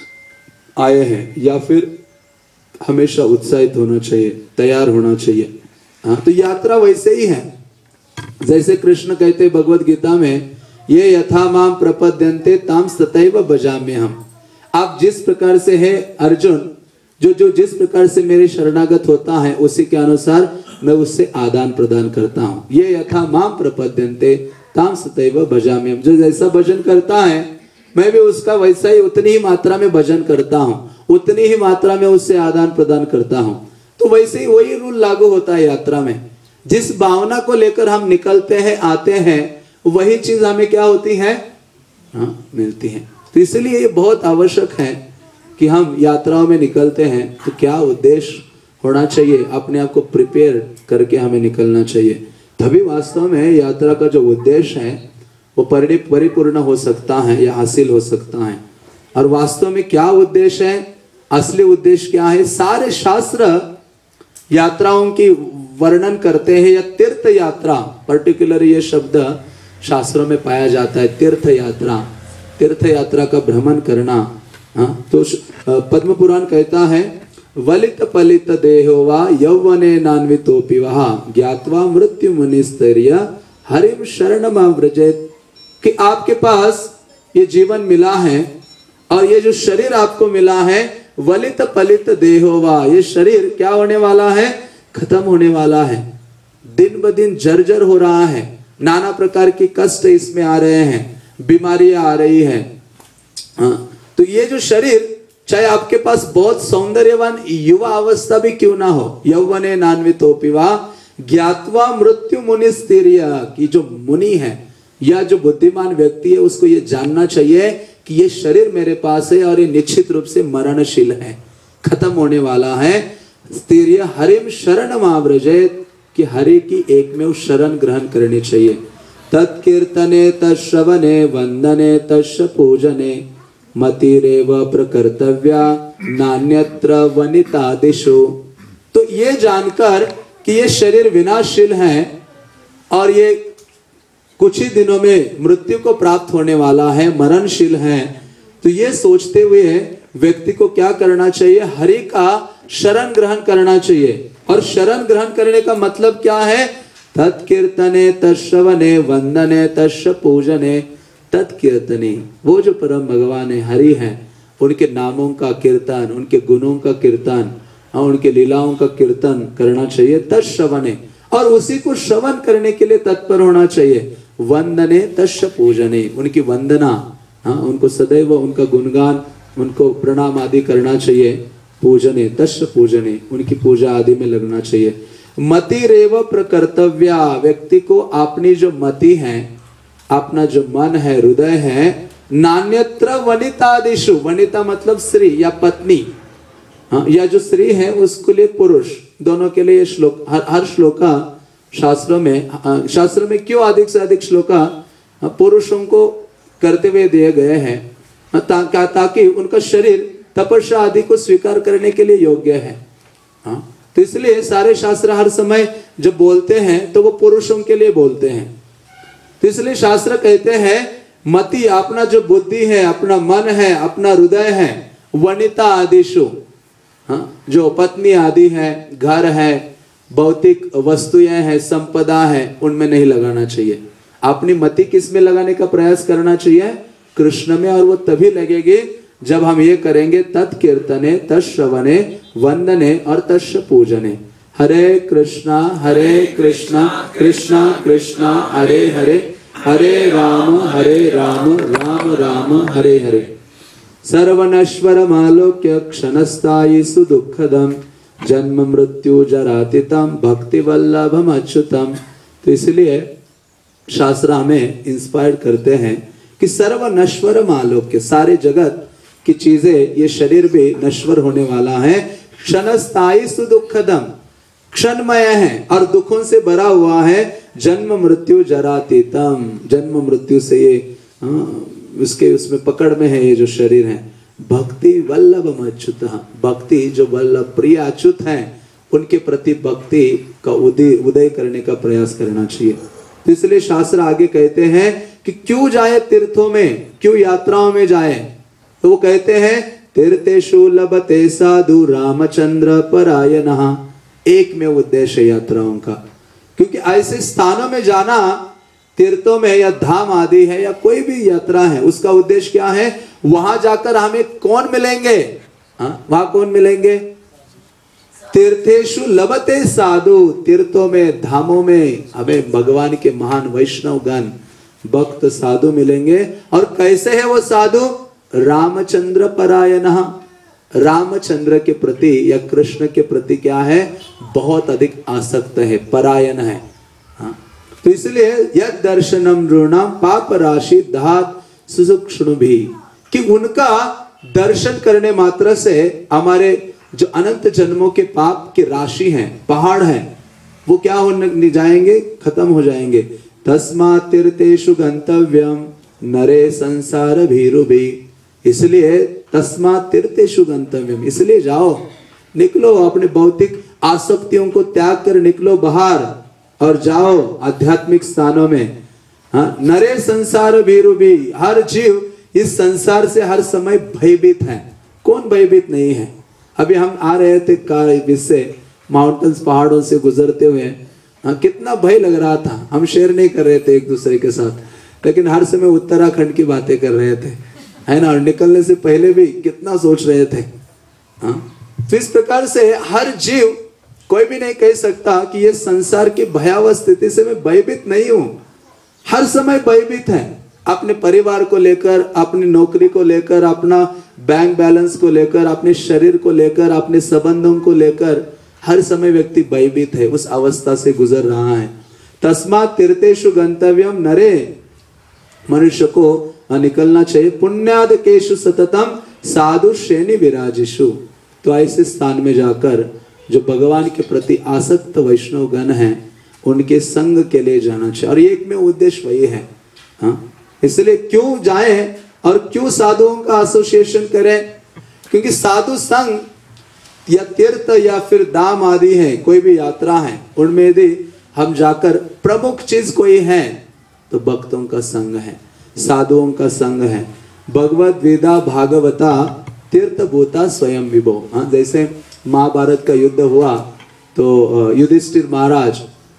आए हैं, या फिर हमेशा उत्साहित होना चाहिए, तैयार होना चाहिए। हाँ, तो यात्रा वैसे ही है जैसे कृष्ण कहते भगवत गीता में ये यथा माम प्रपद्यन्ते ताम तथैव भजाम्यहम्। आप जिस प्रकार से है अर्जुन, जो जो जिस प्रकार से मेरे शरणागत होता है उसी के अनुसार मैं उससे आदान प्रदान करता हूँ। ये यथा माम प्रपद्यन्ते ताम तथैव भजाम्यहम्। जो जैसा भजन करता है मैं भी उसका वैसा ही उतनी ही मात्रा में भजन करता हूँ, उतनी ही मात्रा में उससे आदान प्रदान करता हूँ। तो वैसे ही वही रूल लागू होता है यात्रा में। जिस भावना को लेकर हम निकलते हैं, आते हैं, वही चीज हमें क्या होती है, हाँ, मिलती है। तो इसलिए ये बहुत आवश्यक है कि हम यात्राओं में निकलते हैं तो क्या उद्देश्य होना चाहिए, अपने आप को प्रिपेयर करके हमें निकलना चाहिए। तभी वास्तव में यात्रा का जो उद्देश्य है वो परिपूर्ण हो सकता है या हासिल हो सकता है। और वास्तव में क्या उद्देश्य है, असली उद्देश्य क्या है, सारे शास्त्र यात्राओं की वर्णन करते हैं। या तीर्थ यात्रा, पर्टिकुलर ये शब्द शास्त्रों में पाया जाता है, तीर्थ यात्रा, तीर्थ यात्रा का भ्रमण करना। हाँ, तो पद्म पुराण कहता है वलित पलित देहो वा यौवने नान्वितोपि वहा ज्ञात्वा मृत्यु मुनिस्तर्य हरिम शरणमाव्रजेत। कि आपके पास ये जीवन मिला है और ये जो शरीर आपको मिला है, वलित पलित देहो वा, ये शरीर क्या होने वाला है, खत्म होने वाला है, दिन ब दिन जर्जर हो रहा है, नाना प्रकार की कष्ट इसमें आ रहे हैं, बीमारियां आ रही है। हाँ, तो ये जो शरीर, चाहे आपके पास बहुत सौंदर्यवान युवा अवस्था भी क्यों ना हो, यौवने नान्वितोपि वा ज्ञात्वा मृत्यु मुनिस्तिर्य, की जो मुनि है या जो बुद्धिमान व्यक्ति है उसको ये जानना चाहिए कि ये शरीर मेरे पास है और ये निश्चित रूप से मरणशील है, खत्म होने वाला है। स्थिर्य हरिम शरणमाव्रजेत, कि हरि की एकमेव शरण ग्रहण करनी चाहिए। तत्कीर्तने तश्रवणे वंदने तस् पूजने मतिरेव प्रकर्तव्या नान्यत्र वनितादिषु। तो ये जानकर कि ये शरीर विनाशशील है और ये कुछ ही दिनों में मृत्यु को प्राप्त होने वाला है, मरणशील है, तो ये सोचते हुए व्यक्ति को क्या करना चाहिए, हरि का शरण ग्रहण करना चाहिए। और शरण ग्रहण करने का मतलब क्या है, तत्कीर्तने तश्रवणे वंदने तस् पूजने। तत्कीर्तने, वो जो परम भगवान है, हरि है, उनके नामों का कीर्तन, उनके गुणों का कीर्तन और उनके लीलाओं का कीर्तन करना चाहिए। तत्श्रवणे, और उसी को श्रवण करने के लिए तत्पर होना चाहिए। वंदने तस् पूजने, उनकी वंदना, हाँ, उनको सदैव उनका गुणगान, उनको प्रणाम आदि करना चाहिए। पूजने तस् पूजने, उनकी पूजा आदि में लगना चाहिए। मतिरेव प्रकर्तव्या, व्यक्ति को अपनी जो मति है, अपना जो मन है, हृदय है, नान्यत्र वनितादिषु, वनिता मतलब स्त्री या पत्नी, हाँ, या जो स्त्री है उसके लिए पुरुष, दोनों के लिए श्लोक, हर, हर श्लोका शास्त्रों में, शास्त्र में क्यों अधिक से अधिक श्लोका पुरुषों को करते हुए दिए गए हैं, ता, ताकि उनका शरीर तपस्या आदि को स्वीकार करने के लिए योग्य है। हाँ, तो इसलिए सारे शास्त्र हर समय जब बोलते हैं तो वो पुरुषों के लिए बोलते हैं। तो इसलिए शास्त्र कहते हैं मति, अपना जो बुद्धि है, अपना मन है, अपना हृदय है, वनिता आदिशु, हाँ, जो पत्नी आदि है, घर है, भौतिक वस्तुएं हैं, संपदा है, उनमें नहीं लगाना चाहिए। अपनी मति किस में लगाने का प्रयास करना चाहिए, कृष्ण में। और वो तभी लगेगी जब हम ये करेंगे, तत्कीर्तने तश्रवणे वंदने और तस् पूजने। हरे कृष्णा हरे कृष्णा कृष्णा कृष्णा हरे हरे, हरे राम हरे राम राम राम हरे हरे। सर्वनश्वरमालोक्य क्षणस्थायि सुदुःखदं जन्म मृत्यु जरातीतं भक्ति वल्लभम अच्युतम। तो इसलिए शास्त्र हमें इंस्पायर करते हैं कि सर्व नश्वर आलोक्य, सारे जगत की चीजें, ये शरीर भी नश्वर होने वाला है। क्षणस्थायी सुदुःखदम, क्षणमय है और दुखों से भरा हुआ है। जन्म मृत्यु जरातीतम, जन्म मृत्यु से ये, हाँ, उसके उसमें पकड़ में है ये जो शरीर है। भक्ति वल्लभम अच्युत, भक्ति जो वल्लभ प्रिय अच्युत है, उनके प्रति भक्ति का उदय उदय करने का प्रयास करना चाहिए। तो इसलिए शास्त्र आगे कहते हैं कि क्यों जाए तीर्थों में, क्यों यात्राओं में जाए। तो वो कहते हैं तीर्थेषु लभते साधु रामचंद्र परायणः, एक में उद्देश्य यात्राओं का। क्योंकि ऐसे स्थानों में जाना तीर्थों में या धाम आदि है या कोई भी यात्रा है, उसका उद्देश्य क्या है? वहां जाकर हमें कौन मिलेंगे? हाँ, वहां कौन मिलेंगे? तीर्थेषु लभते साधु, तीर्थों में धामों में हमें भगवान के महान वैष्णव गण भक्त साधु मिलेंगे। और कैसे है वो साधु? रामचंद्र परायण, रामचंद्र के प्रति या कृष्ण के प्रति क्या है? बहुत अधिक आसक्त है, परायण है। हाँ? तो इसलिए यद दर्शनम नृणाम पाप राशि धात सुसूक्ष्म भी, कि उनका दर्शन करने मात्र से हमारे जो अनंत जन्मों के पाप की राशि है, पहाड़ है, वो क्या होने जाएंगे? खत्म हो जाएंगे। तस्मात् तीर्थेषु गंतव्यम नरे संसार भीरुभि, इसलिए तस्मात् तीर्थेषु गंतव्यम, इसलिए जाओ, निकलो, अपने भौतिक आसक्तियों को त्याग कर निकलो बाहर और जाओ आध्यात्मिक स्थानों में। हाँ, नरे संसार भीरुभि, हर जीव इस संसार से हर समय भयभीत है। कौन भयभीत नहीं है? अभी हम आ रहे थे कार इससे माउंटेन्स, पहाड़ों से गुजरते हुए, हाँ, कितना भय लग रहा था। हम शेयर नहीं कर रहे थे एक दूसरे के साथ, लेकिन हर समय उत्तराखंड की बातें कर रहे थे, है ना, और निकलने से पहले भी कितना सोच रहे थे। हाँ, तो इस प्रकार से हर जीव, कोई भी नहीं कह सकता कि ये संसार की भयावह स्थिति से मैं भयभीत नहीं हूं। हर समय भयभीत है, अपने परिवार को लेकर, अपनी नौकरी को लेकर, अपना बैंक बैलेंस को लेकर, अपने शरीर को लेकर, अपने संबंधों को लेकर, हर समय व्यक्ति भयभीत है, उस अवस्था से गुजर रहा है। तस्मात् तीर्थेषु गंतव्यम नरे, मनुष्य को निकलना चाहिए। पुण्यादकेषु सततम साधु श्रेणी विराजिषु, तो ऐसे स्थान में जाकर जो भगवान के प्रति आसक्त वैष्णव गण हैं, उनके संग के लिए जाना चाहिए। और एक में उद्देश्य वही है। हाँ, इसलिए क्यों जाएं और क्यों साधुओं का एसोसिएशन करें? क्योंकि साधु संग या तीर्थ या फिर धाम आदि है, कोई भी यात्रा है, उनमें यदि हम जाकर प्रमुख चीज कोई है तो भक्तों का संग है, साधुओं का संग है। भगवद वेदा भागवता तीर्थ भूता स्वयं विभो। हाँ, जैसे महाभारत का युद्ध हुआ तो युधिष्ठिर महाराज,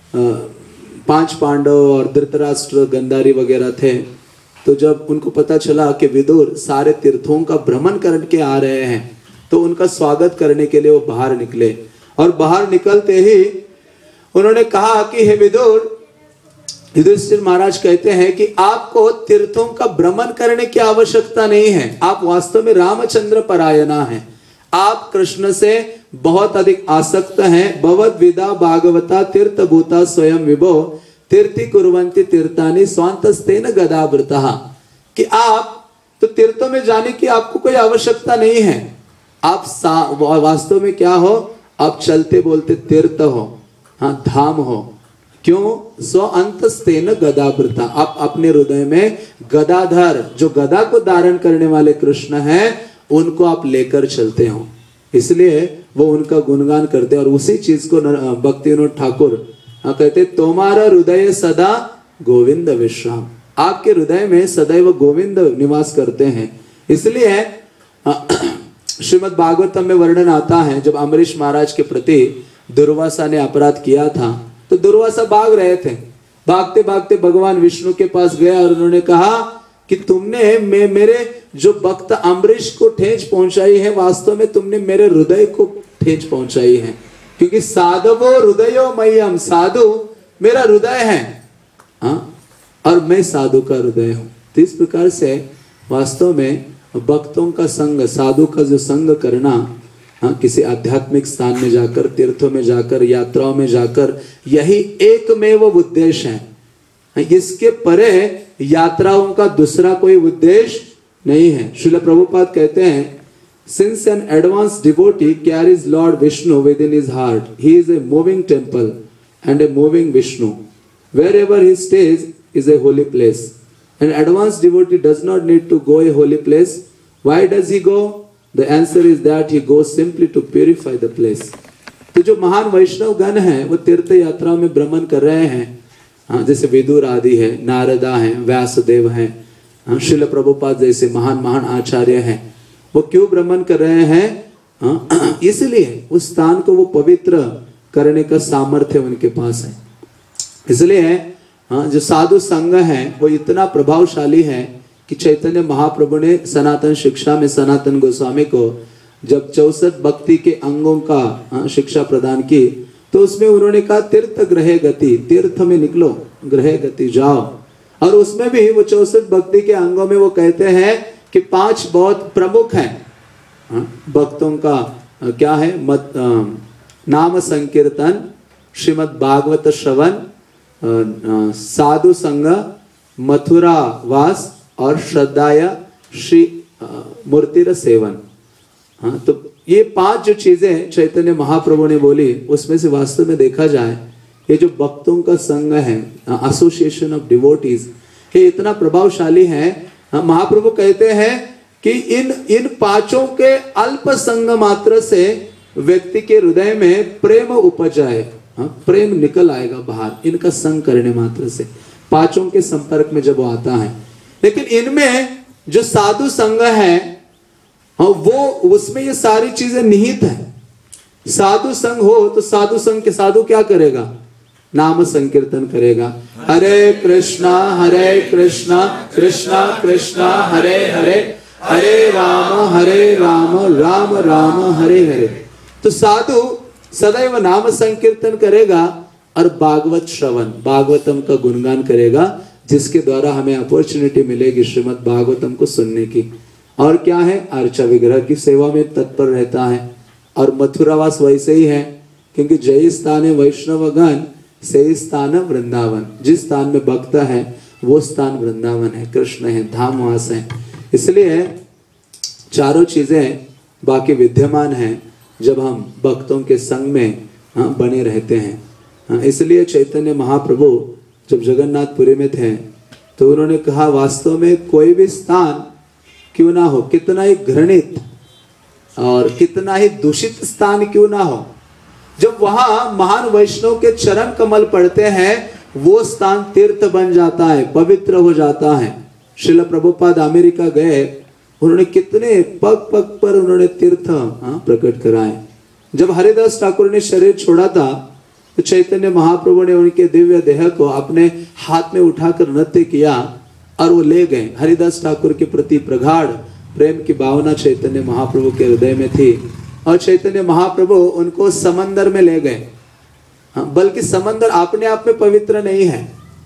पांच पांडव और धृतराष्ट्र गंधारी वगैरह थे, तो जब उनको पता चला कि विदुर सारे तीर्थों का भ्रमण करके आ रहे हैं, तो उनका स्वागत करने के लिए वो बाहर निकले। और बाहर निकलते ही उन्होंने कहा कि हे विदुर, युधिष्ठिर महाराज कहते हैं कि आपको तीर्थों का भ्रमण करने की आवश्यकता नहीं है, आप वास्तव में रामचंद्र परायणा हैं, आप कृष्ण से बहुत अधिक आसक्त हैं। भगवद विदा भागवता तीर्थ भूता स्वयं विभो तीर्थी कुर्वन्ति तीर्थानि स्वांतस्तेन गदावृतः, कि आप तो तीर्थों में जाने की आपको कोई आवश्यकता नहीं है, आप वास्तव में क्या हो? आप चलते बोलते तीर्थ हो, हाँ, धाम हो। क्यों? स्व अंतस्तेन गदावृता, आप अपने हृदय में गदाधर, जो गदा को धारण करने वाले कृष्ण हैं, उनको आप लेकर चलते हो, इसलिए वो उनका गुणगान करते हैं। और उसी चीज को भक्ति विनोद ठाकुर कहते, तुम्हारा हृदय सदा गोविंद विश्राम, आपके हृदय में सदैव गोविंद निवास करते हैं। इसलिए श्रीमद् भागवतम में वर्णन आता है, जब अम्बरीश महाराज के प्रति दुर्वासा ने अपराध किया था, तो दुर्वासा भाग रहे थे, भागते भागते भगवान विष्णु के पास गया और उन्होंने कहा कि तुमने मे, मेरे जो भक्त अम्बरीश को ठेंच पहुंचाई है, वास्तव में तुमने मेरे हृदय को ठेंच पहुंचाई है, क्योंकि साधवो हृदयो मह्यम, साधु मेरा हृदय है, हाँ, और मैं साधु का हृदय हूं। तो इस प्रकार से वास्तव में भक्तों का संग, साधु का जो संग करना, हाँ, किसी आध्यात्मिक स्थान में जाकर, तीर्थों में जाकर, यात्राओं में जाकर, यही एकमेव उद्देश्य है। इसके परे यात्राओं का दूसरा कोई उद्देश्य नहीं है। श्रील प्रभुपाद कहते हैं, Since an advanced devotee carries Lord Vishnu within his heart, he is a moving temple and a moving Vishnu. Wherever he stays is a holy place. An advanced devotee does not need to go a holy place. Why does he go? The answer is that he goes simply to purify the place. तो जो महान वैष्णव गण हैं, वो तीर्थ यात्राओं में भ्रमण कर रहे हैं, हाँ, जैसे विदुर आदि है, नारदा है, व्यासदेव हैं, हाँ, श्रील प्रभुपाद जैसे महान महान आचार्य हैं, वो क्यों भ्रमण कर रहे हैं? इसलिए उस स्थान को वो पवित्र करने का सामर्थ्य उनके पास है। इसलिए हाँ, जो साधु संघ है वो इतना प्रभावशाली है कि चैतन्य महाप्रभु ने सनातन शिक्षा में सनातन गोस्वामी को जब चौसठ भक्ति के अंगों का हाँ, शिक्षा प्रदान की, तो उसमें उन्होंने कहा तीर्थ ग्रह गति, तीर्थ में निकलो, ग्रह गति जाओ। और उसमें भी वो चौसठ भक्ति के अंगों में वो कहते हैं कि पांच बहुत प्रमुख हैं हाँ, भक्तों का क्या है मत आ, नाम संकीर्तन, श्रीमद् भागवत श्रवण, साधु संग, मथुरा वास और श्रद्धाया श्री मूर्तिर सेवन। हाँ, तो ये पांच जो चीजें चैतन्य महाप्रभु ने बोली, उसमें से वास्तव में देखा जाए ये जो भक्तों का संघ है, एसोसिएशन ऑफ डिवोटीज, ये इतना प्रभावशाली है। महाप्रभु कहते हैं कि इन इन पांचों के अल्प संग मात्र से व्यक्ति के हृदय में प्रेम उपज आए, हाँ, प्रेम निकल आएगा बाहर इनका संग करने मात्र से, पांचों के संपर्क में जब वो आता है। लेकिन इनमें जो साधु संग है हाँ, वो उसमें ये सारी चीजें निहित है। साधु संग हो तो साधु संग के साधु क्या करेगा? नाम संकीर्तन करेगा, हरे कृष्णा हरे कृष्णा कृष्णा कृष्णा हरे हरे, हरे राम हरे राम राम राम हरे हरे। तो साधु सदैव नाम संकीर्तन करेगा और भागवत श्रवण, भागवतम का गुणगान करेगा, जिसके द्वारा हमें अपॉर्चुनिटी मिलेगी श्रीमद् भागवतम को सुनने की। और क्या है? अर्चा विग्रह की सेवा में तत्पर रहता है। और मथुरावास वैसे ही है, क्योंकि जय स्थान है वैष्णवगण से स्थान वृंदावन, जिस स्थान में भक्त है वो स्थान वृंदावन है, कृष्ण है, धामवास है। इसलिए चारों चीजें बाकी विद्यमान हैं जब हम भक्तों के संग में हाँ, बने रहते हैं। हाँ, इसलिए चैतन्य महाप्रभु जब जगन्नाथपुरी में थे तो उन्होंने कहा, वास्तव में कोई भी स्थान क्यों ना हो, कितना ही घृणित और कितना ही दूषित स्थान क्यों ना हो, जब वहां महान वैष्णव के चरण कमल पड़ते हैं वो स्थान तीर्थ बन जाता है, पवित्र हो जाता है। श्रील प्रभुपाद अमेरिका गए, उन्होंने कितने पग पग पर उन्होंने तीर्थ हाँ, प्रकट कराए। जब हरिदास ठाकुर ने शरीर छोड़ा था तो चैतन्य महाप्रभु ने उनके दिव्य देह को अपने हाथ में उठाकर नृत्य किया और वो ले गए। हरिदास ठाकुर के प्रति प्रगाढ़ प्रेम की भावना चैतन्य महाप्रभु के हृदय में थी और चैतन्य महाप्रभु उनको समंदर में ले गए। हाँ, बल्कि समंदर अपने आप में पवित्र नहीं है।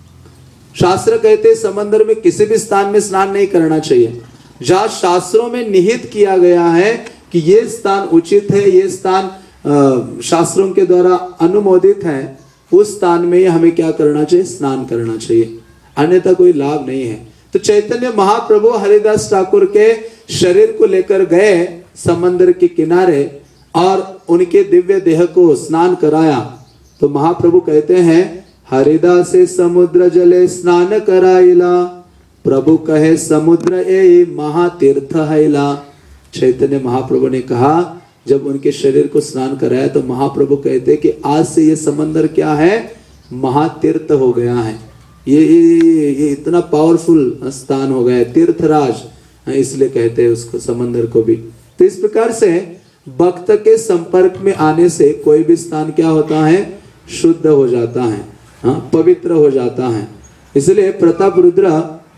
शास्त्र कहते समंदर में किसी भी स्थान में स्नान नहीं करना चाहिए। जहाँ शास्त्रों में निहित किया गया है कि ये स्थान उचित है, ये स्थान शास्त्रों के द्वारा अनुमोदित है, उस स्थान में ही हमें क्या करना चाहिए? स्नान करना चाहिए, अन्यथा कोई लाभ नहीं है। तो चैतन्य महाप्रभु हरिदास ठाकुर के शरीर को लेकर गए समंदर के किनारे और उनके दिव्य देह को स्नान कराया। तो महाप्रभु कहते हैं, हरिदास समुद्र जले स्नान कराइला, प्रभु कहे समुद्र ए महातीर्थ हैला। चैतन्य महाप्रभु ने कहा, जब उनके शरीर को स्नान कराया तो महाप्रभु कहते कि आज से ये समंदर क्या है? महातीर्थ हो गया है। ये ये, ये इतना पावरफुल स्थान हो गया है, तीर्थराज, इसलिए कहते हैं उसको समंदर को भी। तो इस प्रकार से भक्त के संपर्क में आने से कोई भी स्थान क्या होता है? शुद्ध हो जाता है, हाँ, पवित्र हो जाता है। इसलिए प्रताप रुद्र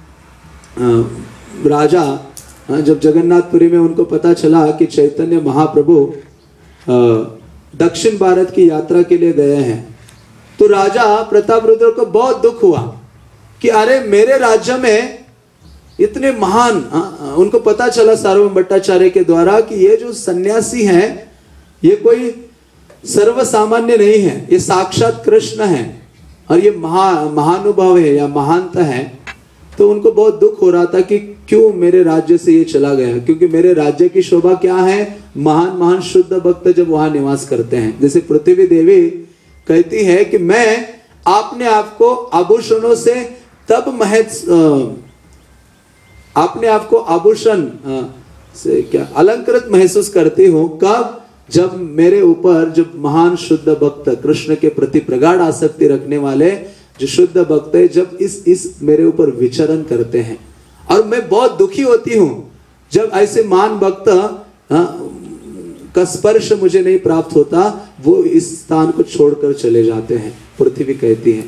राजा जब जगन्नाथपुरी में उनको पता चला कि चैतन्य महाप्रभु दक्षिण भारत की यात्रा के लिए गए हैं, तो राजा प्रताप रुद्र को बहुत दुख हुआ कि अरे मेरे राज्य में इतने महान, उनको पता चला सार्वभौम भट्टाचार्य के द्वारा कि ये जो सन्यासी हैं ये कोई सर्वसामान्य नहीं है, ये साक्षात कृष्ण है और ये महा महानुभाव है या महानत है। तो उनको बहुत दुख हो रहा था कि क्यों मेरे राज्य से ये चला गया, क्योंकि मेरे राज्य की शोभा क्या है? महान महान शुद्ध भक्त जब वहां निवास करते हैं। जैसे पृथ्वी देवी कहती है कि मैं अपने आप को आभूषणों से तब महत्व अपने आप को आभूषण से क्या अलंकृत महसूस करती हूँ, कब? जब मेरे ऊपर जब महान शुद्ध भक्त कृष्ण के प्रति प्रगाढ़ आसक्ति रखने वाले जो शुद्ध भक्त है, जब इस इस मेरे ऊपर विचरण करते हैं। और मैं बहुत दुखी होती हूँ जब ऐसे महान भक्त का स्पर्श मुझे नहीं प्राप्त होता, वो इस स्थान को छोड़कर चले जाते हैं, पृथ्वी कहती है।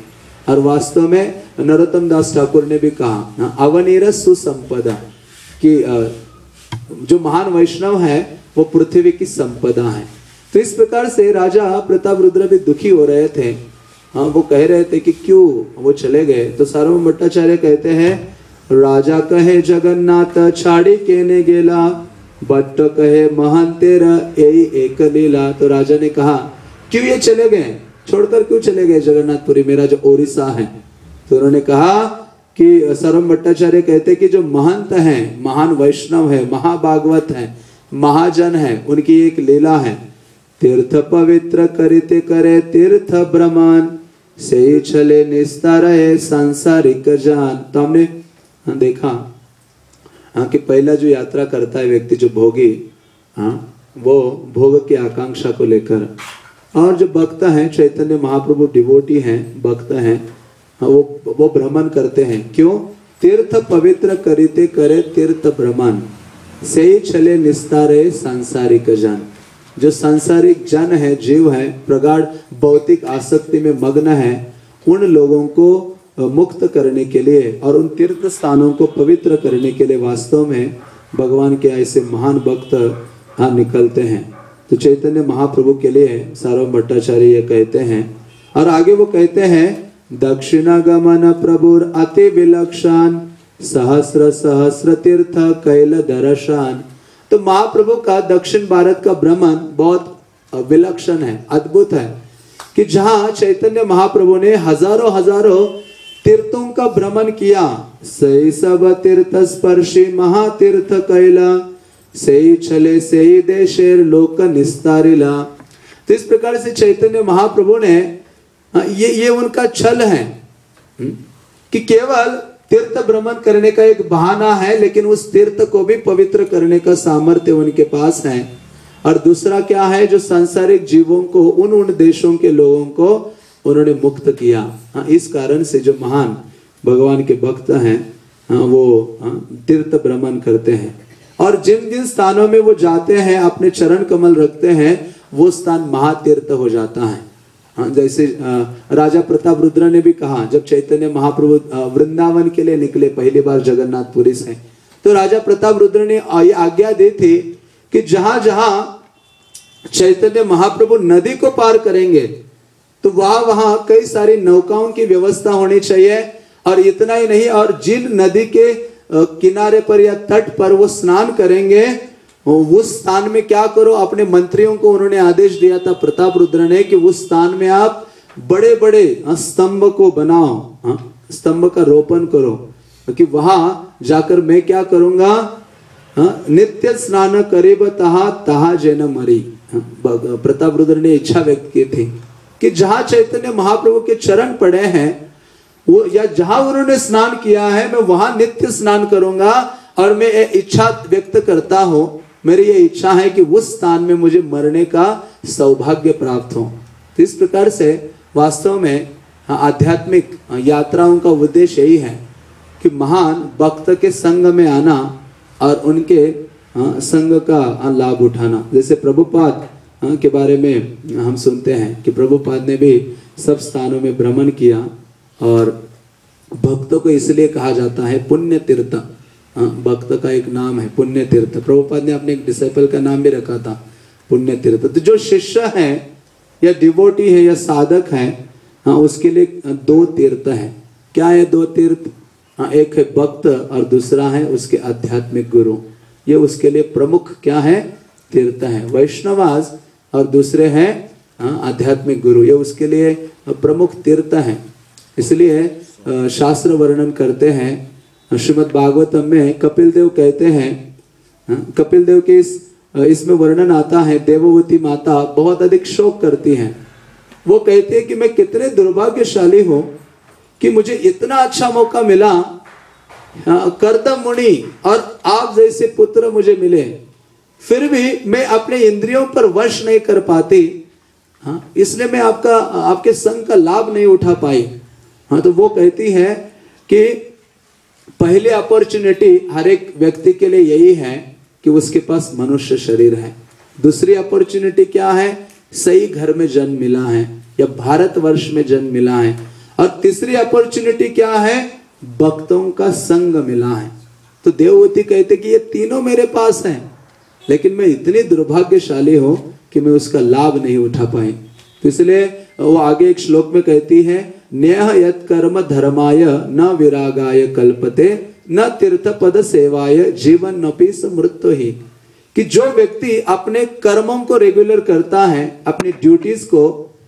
और वास्तव में नरोत्तम दास ठाकुर ने भी कहा अवनीरस सुसंपदा कि जो महान वैष्णव है वो पृथ्वी की संपदा है। तो इस प्रकार से राजा प्रताप रुद्र भी दुखी हो रहे थे। हाँ, वो कह रहे थे कि क्यों वो चले गए। तो सार्वभौम भट्टाचार्य कहते हैं राजा कहे जगन्नाथ छाड़ी केने गेला, भट्ट कहे महान तेरा यही एक लीला। तो राजा ने कहा क्यों ये चले गए, छोड़कर क्यों चले गए जगन्नाथपुरी, मेरा जो ओडिशा है। तो उन्होंने कहा कि सार्वभौम भट्टाचार्य कहते कि जो महंत हैं, महान वैष्णव है, महाभागवत है, महाजन है, उनकी एक लीला है। तीर्थ पवित्र करिते करे तीर्थ भ्रमण, से चले निस्तार है सांसारिक जान। तो हमने देखा हाँ कि पहला जो यात्रा करता है व्यक्ति जो भोगी, हाँ वो भोग की आकांक्षा को लेकर, और जो भक्त हैं चैतन्य महाप्रभु डिवोटी हैं, भक्त हैं, वो वो भ्रमण करते हैं। क्यों? तीर्थ पवित्र करिते करे तीर्थ भ्रमण, से ही चले निस्तारे सांसारिक जन। जो सांसारिक जन है, जीव है, प्रगाढ़ भौतिक आसक्ति में मग्न है, उन लोगों को मुक्त करने के लिए और उन तीर्थ स्थानों को पवित्र करने के लिए वास्तव में भगवान के ऐसे महान भक्त हाँ निकलते हैं। तो चैतन्य महाप्रभु के लिए सार्वभौम भट्टाचार्य ये कहते हैं। और आगे वो कहते हैं दक्षिणागमन प्रभुर अति विलक्षण, सहस्र सहस्र तीर्थ कैल दर्शन। तो महाप्रभु का दक्षिण भारत का भ्रमण बहुत विलक्षण है, अद्भुत है, कि जहां चैतन्य महाप्रभु ने हजारों हजारों तीर्थों का भ्रमण किया। सही सब तीर्थ स्पर्शी महातीर्थ कैला, सही छले सही देशेर लोक निस्तारिला। तो इस प्रकार से चैतन्य महाप्रभु ने ये ये उनका छल है कि केवल तीर्थ भ्रमण करने का एक बहाना है, लेकिन उस तीर्थ को भी पवित्र करने का सामर्थ्य उनके पास है। और दूसरा क्या है, जो सांसारिक जीवों को, उन उन देशों के लोगों को उन्होंने मुक्त किया। हाँ, इस कारण से जो महान भगवान के भक्त हैं हाँ, वो हाँ, तीर्थ भ्रमण करते हैं। और जिन जिन स्थानों में वो जाते हैं, अपने चरण कमल रखते हैं, वो स्थान महातीर्थ हो जाता है। हाँ, जैसे राजा प्रताप रुद्र ने भी कहा, जब चैतन्य महाप्रभु वृंदावन के लिए निकले पहली बार जगन्नाथपुरी से, तो राजा प्रताप रुद्र ने आज्ञा दी थी कि जहां जहां चैतन्य महाप्रभु नदी को पार करेंगे तो वहां वहां कई सारी नौकाओं की व्यवस्था होनी चाहिए। और इतना ही नहीं, और जिन नदी के किनारे पर या तट पर वो स्नान करेंगे, उस स्थान में क्या करो, अपने मंत्रियों को उन्होंने आदेश दिया था प्रताप रुद्र ने कि उस स्थान में आप बड़े बड़े स्तंभ को बनाओ, स्तंभ का रोपण करो, क्योंकि वहां जाकर मैं क्या करूंगा, नित्य स्नान करेब तहा तहा जैन मरी। प्रताप रुद्र ने इच्छा व्यक्त की थी कि जहां चैतन्य महाप्रभु के चरण पड़े हैं, वो या जहां उन्होंने स्नान किया है, मैं वहां नित्य स्नान करूंगा। और मैं ये इच्छा व्यक्त करता हूं, मेरी ये इच्छा है कि उस स्थान में मुझे मरने का सौभाग्य प्राप्त हो। तो इस प्रकार से वास्तव में आध्यात्मिक यात्राओं का उद्देश्य यही है कि महान भक्त के संग में आना और उनके संग का लाभ उठाना। जैसे प्रभुपाद के बारे में हम सुनते हैं कि प्रभुपाद ने भी सब स्थानों में भ्रमण किया, और भक्तों को इसलिए कहा जाता है पुण्य तीर्थ। भक्त का एक नाम है पुण्य तीर्थ। प्रभुपाद ने अपने एक डिसाइपल का नाम भी रखा था पुण्य तीर्थ। तो जो शिष्य है या डिवोटी है या साधक है, हाँ, उसके लिए दो तीर्थ है। क्या है दो तीर्थ? हाँ, एक है भक्त और दूसरा है उसके आध्यात्मिक गुरु। ये उसके लिए प्रमुख क्या है? तीर्थ है। वैष्णवास और दूसरे हैं आध्यात्मिक गुरु, ये उसके लिए प्रमुख तीर्थ है। इसलिए शास्त्र वर्णन करते हैं, श्रीमद् भागवतम में कपिल देव कहते हैं, कपिल देव के इस इसमें वर्णन आता है, देववती माता बहुत अधिक शोक करती हैं। वो कहते हैं कि मैं कितने दुर्भाग्यशाली हूं कि मुझे इतना अच्छा मौका मिला, कर्दम मुनि और आप जैसे पुत्र मुझे मिले, फिर भी मैं अपने इंद्रियों पर वश नहीं कर पाती। हाँ, इसलिए मैं आपका आपके संग का लाभ नहीं उठा पाई। हाँ, तो वो कहती है कि पहले अपॉर्चुनिटी हर एक व्यक्ति के लिए यही है कि उसके पास मनुष्य शरीर है। दूसरी अपॉर्चुनिटी क्या है? सही घर में जन्म मिला है या भारतवर्ष में जन्म मिला है। और तीसरी अपॉर्चुनिटी क्या है? भक्तों का संग मिला है। तो देवहूति कहते कि ये तीनों मेरे पास हैं, लेकिन मैं इतनी दुर्भाग्यशाली हूं कि मैं उसका लाभ नहीं उठा पाई। तो इसलिए वो आगे एक श्लोक में कहती है, नेह यत कर्म धर्माय न विरागाय कल्पते न तीर्थ पद सेवाय जीवन नपि समृत्तो ही। कि जो व्यक्ति अपने कर्मों को रेगुलर करता है, अपनी ड्यूटीज को,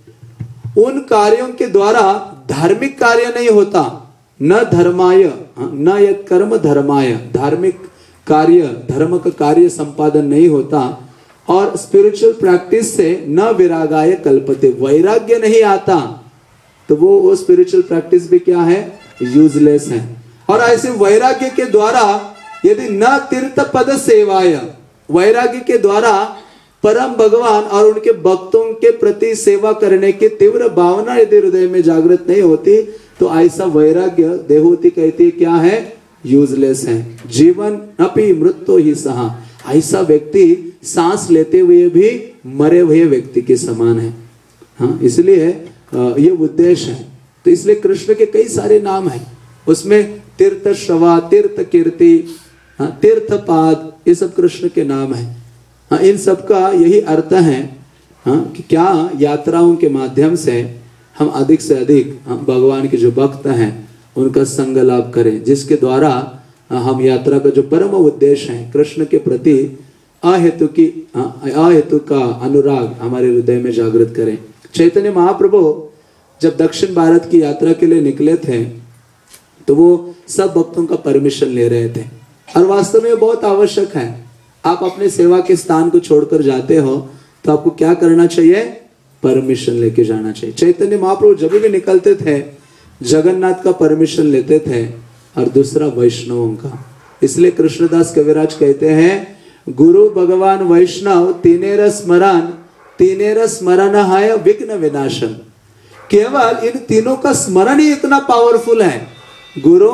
उन कार्यों के द्वारा धार्मिक कार्य नहीं होता, न धर्माय न यत कर्म धर्माय, धार्मिक कार्य, धर्म का कार्य संपादन नहीं होता, और स्पिरिचुअल प्रैक्टिस से न विरागाय कल्पते, वैराग्य नहीं आता, तो वो वो स्पिरिचुअल प्रैक्टिस भी क्या है? यूजलेस है। और ऐसे वैराग्य के द्वारा यदि न तीर्थ पद सेवाय, वैराग्य के द्वारा परम भगवान और उनके भक्तों के प्रति सेवा करने की तीव्र भावना यदि हृदय में जागृत नहीं होती, तो ऐसा वैराग्य देवहूति कहती है क्या है? यूजलेस है। जीवन अपि मृत्यु ही सहा, ऐसा व्यक्ति सांस लेते हुए भी मरे हुए व्यक्ति के समान है। हाँ, इसलिए ये उद्देश्य है। तो इसलिए कृष्ण के कई सारे नाम हैं, उसमें तीर्थ श्रवा, तीर्थ कीर्ति, हाँ, तीर्थपाद, ये सब कृष्ण के नाम हैं। हाँ, इन सब का यही अर्थ है, हाँ, कि क्या यात्राओं के माध्यम से हम अधिक से अधिक हाँ, भगवान के जो भक्त हैं उनका संग लाभ करें, जिसके द्वारा हाँ, हम यात्रा का जो परम उद्देश्य है कृष्ण के प्रति अहेतु की अहेतु का अनुराग हमारे हृदय में जागृत करें। चैतन्य महाप्रभु जब दक्षिण भारत की यात्रा के लिए निकले थे, तो वो सब भक्तों का परमिशन ले रहे थे, और वास्तव में बहुत आवश्यक है। आप अपने सेवा के स्थान को छोड़कर जाते हो तो आपको क्या करना चाहिए? परमिशन लेके जाना चाहिए। चैतन्य महाप्रभु जब भी निकलते थे जगन्नाथ का परमिशन लेते थे, और दूसरा वैष्णवों का। इसलिए कृष्णदास कविराज कहते हैं, गुरु भगवान वैष्णव तीनेर स्मरण, तीनेर स्मरण है विघ्न विनाशन। केवल इन तीनों का स्मरण ही इतना पावरफुल है, गुरु,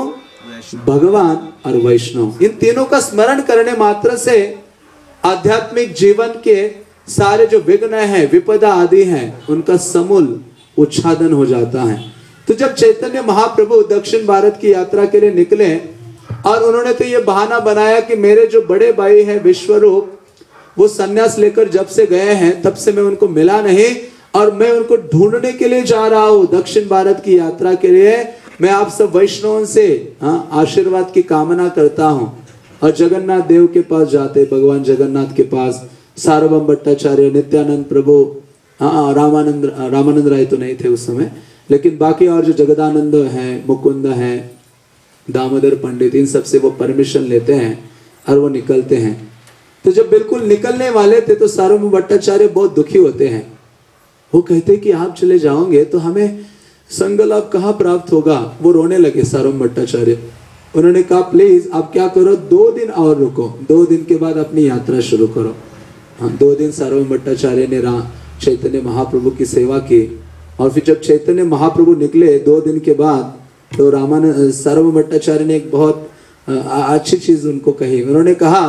भगवान और वैष्णव। इन तीनों का स्मरण करने मात्र से आध्यात्मिक जीवन के सारे जो विघ्न है, विपदा आदि हैं, उनका समूल उच्छादन हो जाता है। तो जब चैतन्य महाप्रभु दक्षिण भारत की यात्रा के लिए निकले, और उन्होंने तो ये बहाना बनाया कि मेरे जो बड़े भाई हैं विश्वरूप, वो सन्यास लेकर जब से गए हैं तब से मैं उनको मिला नहीं, और मैं उनको ढूंढने के लिए जा रहा हूँ दक्षिण भारत की यात्रा के लिए। मैं आप सब वैष्णवों से हाँ, आशीर्वाद की कामना करता हूँ। और जगन्नाथ देव के पास जाते, भगवान जगन्नाथ के पास सार्वभौम भट्टाचार्य, नित्यानंद प्रभु, हाँ, रामानंद रामानंद राय तो नहीं थे उस समय, लेकिन बाकी और जो जगदानंद हैं, मुकुंद हैं, दामोदर पंडित, इन सब से वो परमिशन लेते हैं और वो निकलते हैं। तो जब बिल्कुल निकलने वाले थे तो सार्वभौम भट्टाचार्य बहुत दुखी होते हैं। वो कहते कि आप चले जाओगे तो हमें संग लाभ कहाँ प्राप्त होगा। वो रोने लगे सार्वभौम भट्टाचार्य। उन्होंने कहा प्लीज आप क्या करो, दो दिन और रुको, दो दिन के बाद अपनी यात्रा शुरू करो। हाँ, दो दिन सार्वभौम भट्टाचार्य ने चैतन्य महाप्रभु की सेवा की, और फिर जब चैतन्य महाप्रभु निकले दो दिन के बाद, तो रामानंद सार्वभौम भट्टाचार्य ने एक बहुत अच्छी चीज उनको कही। उन्होंने कहा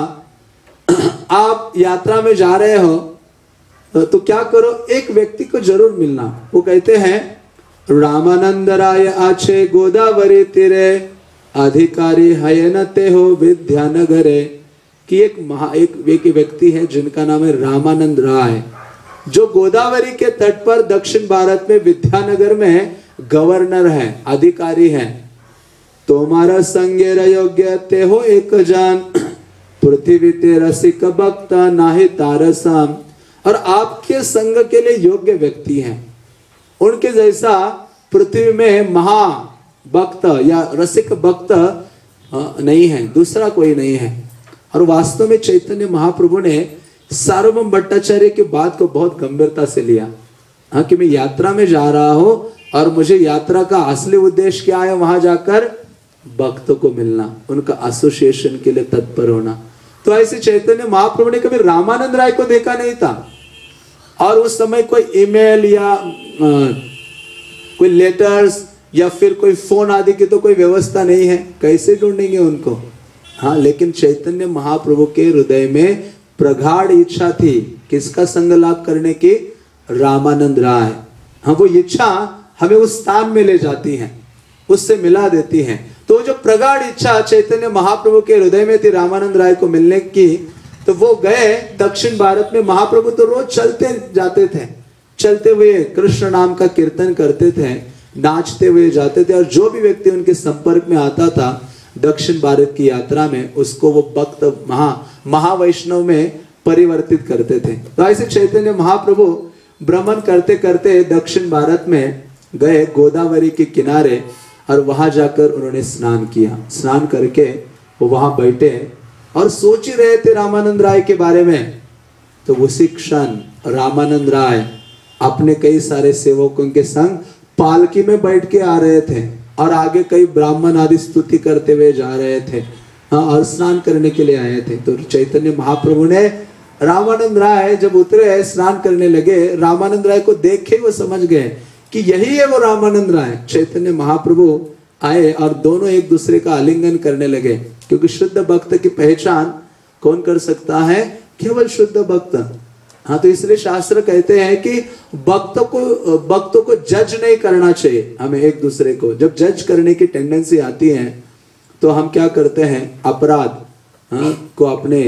आप यात्रा में जा रहे हो तो क्या करो, एक व्यक्ति को जरूर मिलना। वो कहते हैं रामानंद राय आछे गोदावरी तीरे, अधिकारी हयन ते हो विद्यानगरे। कि एक महा एक, एक व्यक्ति है जिनका नाम है रामानंद राय, जो गोदावरी के तट पर दक्षिण भारत में विद्यानगर में गवर्नर है, अधिकारी है। तुम्हारा संगेर योग्य ते हो एक जान, पृथ्वी ते रसिक भक्त नाहि तारसम। और आपके संग के लिए योग्य व्यक्ति हैं, उनके जैसा पृथ्वी में महा भक्त या रसिक भक्त नहीं है, दूसरा कोई नहीं है। और वास्तव में चैतन्य महाप्रभु ने सार्वभौम भट्टाचार्य की बात को बहुत गंभीरता से लिया। हाँ, कि मैं यात्रा में जा रहा हूं और मुझे यात्रा का असली उद्देश्य क्या है, वहां जाकर भक्तों को मिलना, उनका एसोसिएशन के लिए तत्पर होना। तो ऐसे चैतन्य महाप्रभु ने कभी रामानंद राय को देखा नहीं था, और उस समय कोई ईमेल या आ, कोई लेटर्स या फिर कोई फोन आदि की तो कोई व्यवस्था नहीं है, कैसे ढूंढेंगे उनको। हाँ, लेकिन चैतन्य महाप्रभु के हृदय में प्रगाढ़ इच्छा थी किसका संग लाभ करने की, रामानंद राय। हाँ, वो इच्छा हमें उस स्थान में ले जाती हैं, उससे मिला देती हैं। तो जो प्रगाढ़ इच्छा चैतन्य महाप्रभु के हृदय में थी रामानंद राय को मिलने की, तो वो गए दक्षिण भारत में। महाप्रभु तो रोज चलते जाते थे, चलते हुए कृष्ण नाम का कीर्तन करते थे, नाचते हुए जाते थे, और जो भी व्यक्ति उनके संपर्क में आता था दक्षिण भारत की यात्रा में, उसको वो भक्त महा महावैष्णव में परिवर्तित करते थे। तो ऐसे चैतन्य महाप्रभु भ्रमण करते करते दक्षिण भारत में गए गोदावरी के किनारे, और वहां जाकर उन्होंने स्नान किया। स्नान करके वो वहां बैठे और सोच ही रहे थे रामानंद राय के बारे में। तो उसी क्षण रामानंद राय अपने कई सारे सेवकों के संग पालकी में बैठ के आ रहे थे, और आगे कई ब्राह्मण आदि स्तुति करते हुए जा रहे थे, हाँ, और स्नान करने के लिए आए थे। तो चैतन्य महाप्रभु ने रामानंद राय जब उतरे स्नान करने लगे, रामानंद राय को देखे वो समझ गए कि यही है वो रामानंद राय। चैतन्य महाप्रभु आए और दोनों एक दूसरे का आलिंगन करने लगे, क्योंकि शुद्ध भक्त की पहचान कौन कर सकता है? केवल शुद्ध भक्त। हाँ, तो इसलिए शास्त्र कहते हैं कि भक्तों को भक्तों को जज नहीं करना चाहिए। हमें एक दूसरे को जब जज करने की टेंडेंसी आती है तो हम क्या करते हैं? अपराध हाँ, को अपने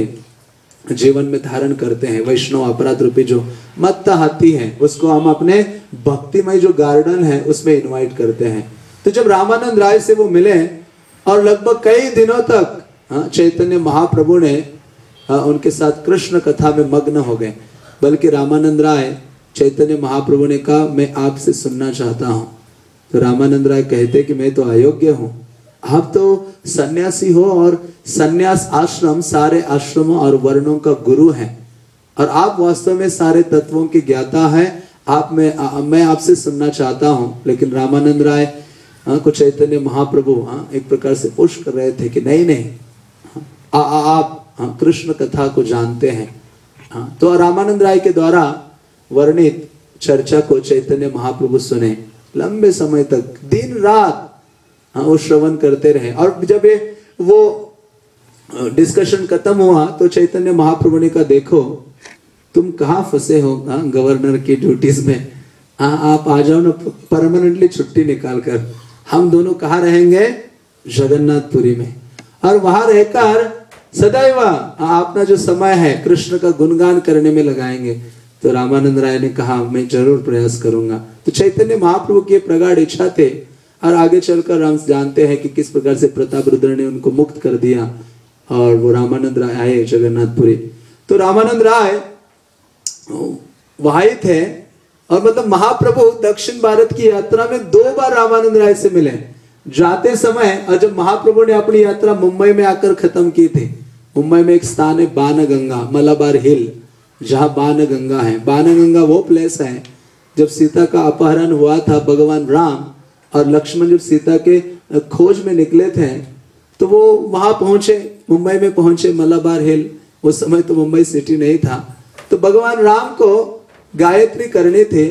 जीवन में धारण करते हैं। वैष्णव अपराध रूपी जो मत्त हाथी है, उसको हम अपने भक्तिमय जो गार्डन है उसमें इनवाइट करते हैं। तो जब रामानंद राय से वो मिले और लगभग कई दिनों तक हाँ, चैतन्य महाप्रभु ने हाँ, उनके साथ कृष्ण कथा में मग्न हो गए। बल्कि रामानंद राय चैतन्य महाप्रभु ने कहा, मैं आपसे सुनना चाहता हूँ। तो रामानंद राय कहते कि मैं तो अयोग्य हूँ, आप तो सन्यासी हो, और सन्यास आश्रम सारे आश्रमों और वर्णों का गुरु है, और आप वास्तव में सारे तत्वों की ज्ञाता है। आप में आ, मैं आपसे सुनना चाहता हूँ। लेकिन रामानंद राय हाँ, को चैतन्य महाप्रभु हाँ, एक प्रकार से पुश कर रहे थे कि नहीं नहीं आ, आ, आप हाँ, कृष्ण कथा को जानते हैं। हाँ, तो रामानंद राय के द्वारा वर्णित चर्चा को चैतन्य महाप्रभु सुने, लंबे समय तक दिन रात हाँ, वो श्रवण करते रहे। और जब ये वो डिस्कशन खत्म हुआ तो चैतन्य महाप्रभु ने कहा, देखो तुम कहाँ फंसे हो हाँ, गवर्नर की ड्यूटीज में, हाँ, आप आ जाओ ना परमानेंटली छुट्टी निकाल कर। हम दोनों कहाँ रहेंगे? जगन्नाथपुरी में, और वहां रहकर सदैव अपना जो समय है कृष्ण का गुणगान करने में लगाएंगे। तो रामानंद राय ने कहा, मैं जरूर प्रयास करूंगा। तो चैतन्य महाप्रभु की प्रगाढ़ इच्छा थे, और आगे चलकर हम जानते हैं कि किस प्रकार से प्रताप रुद्र ने उनको मुक्त कर दिया, और वो रामानंद राय आए जगन्नाथपुरी। तो रामानंद राय वहां थे, और मतलब महाप्रभु दक्षिण भारत की यात्रा में दो बार रामानंद राय से मिले। जाते समय, और जब महाप्रभु ने अपनी यात्रा मुंबई में आकर खत्म की थी, मुंबई में एक स्थान है बाणगंगा, मलाबार हिल, जहां बाणगंगा है। बाणगंगा वो प्लेस है जब सीता का अपहरण हुआ था, भगवान राम और लक्ष्मण जब सीता के खोज में निकले थे, तो वो वहां पहुंचे, मुंबई में पहुंचे, मलाबार हिल। उस समय तो मुंबई सिटी नहीं था। तो भगवान राम को गायत्री करनी थी,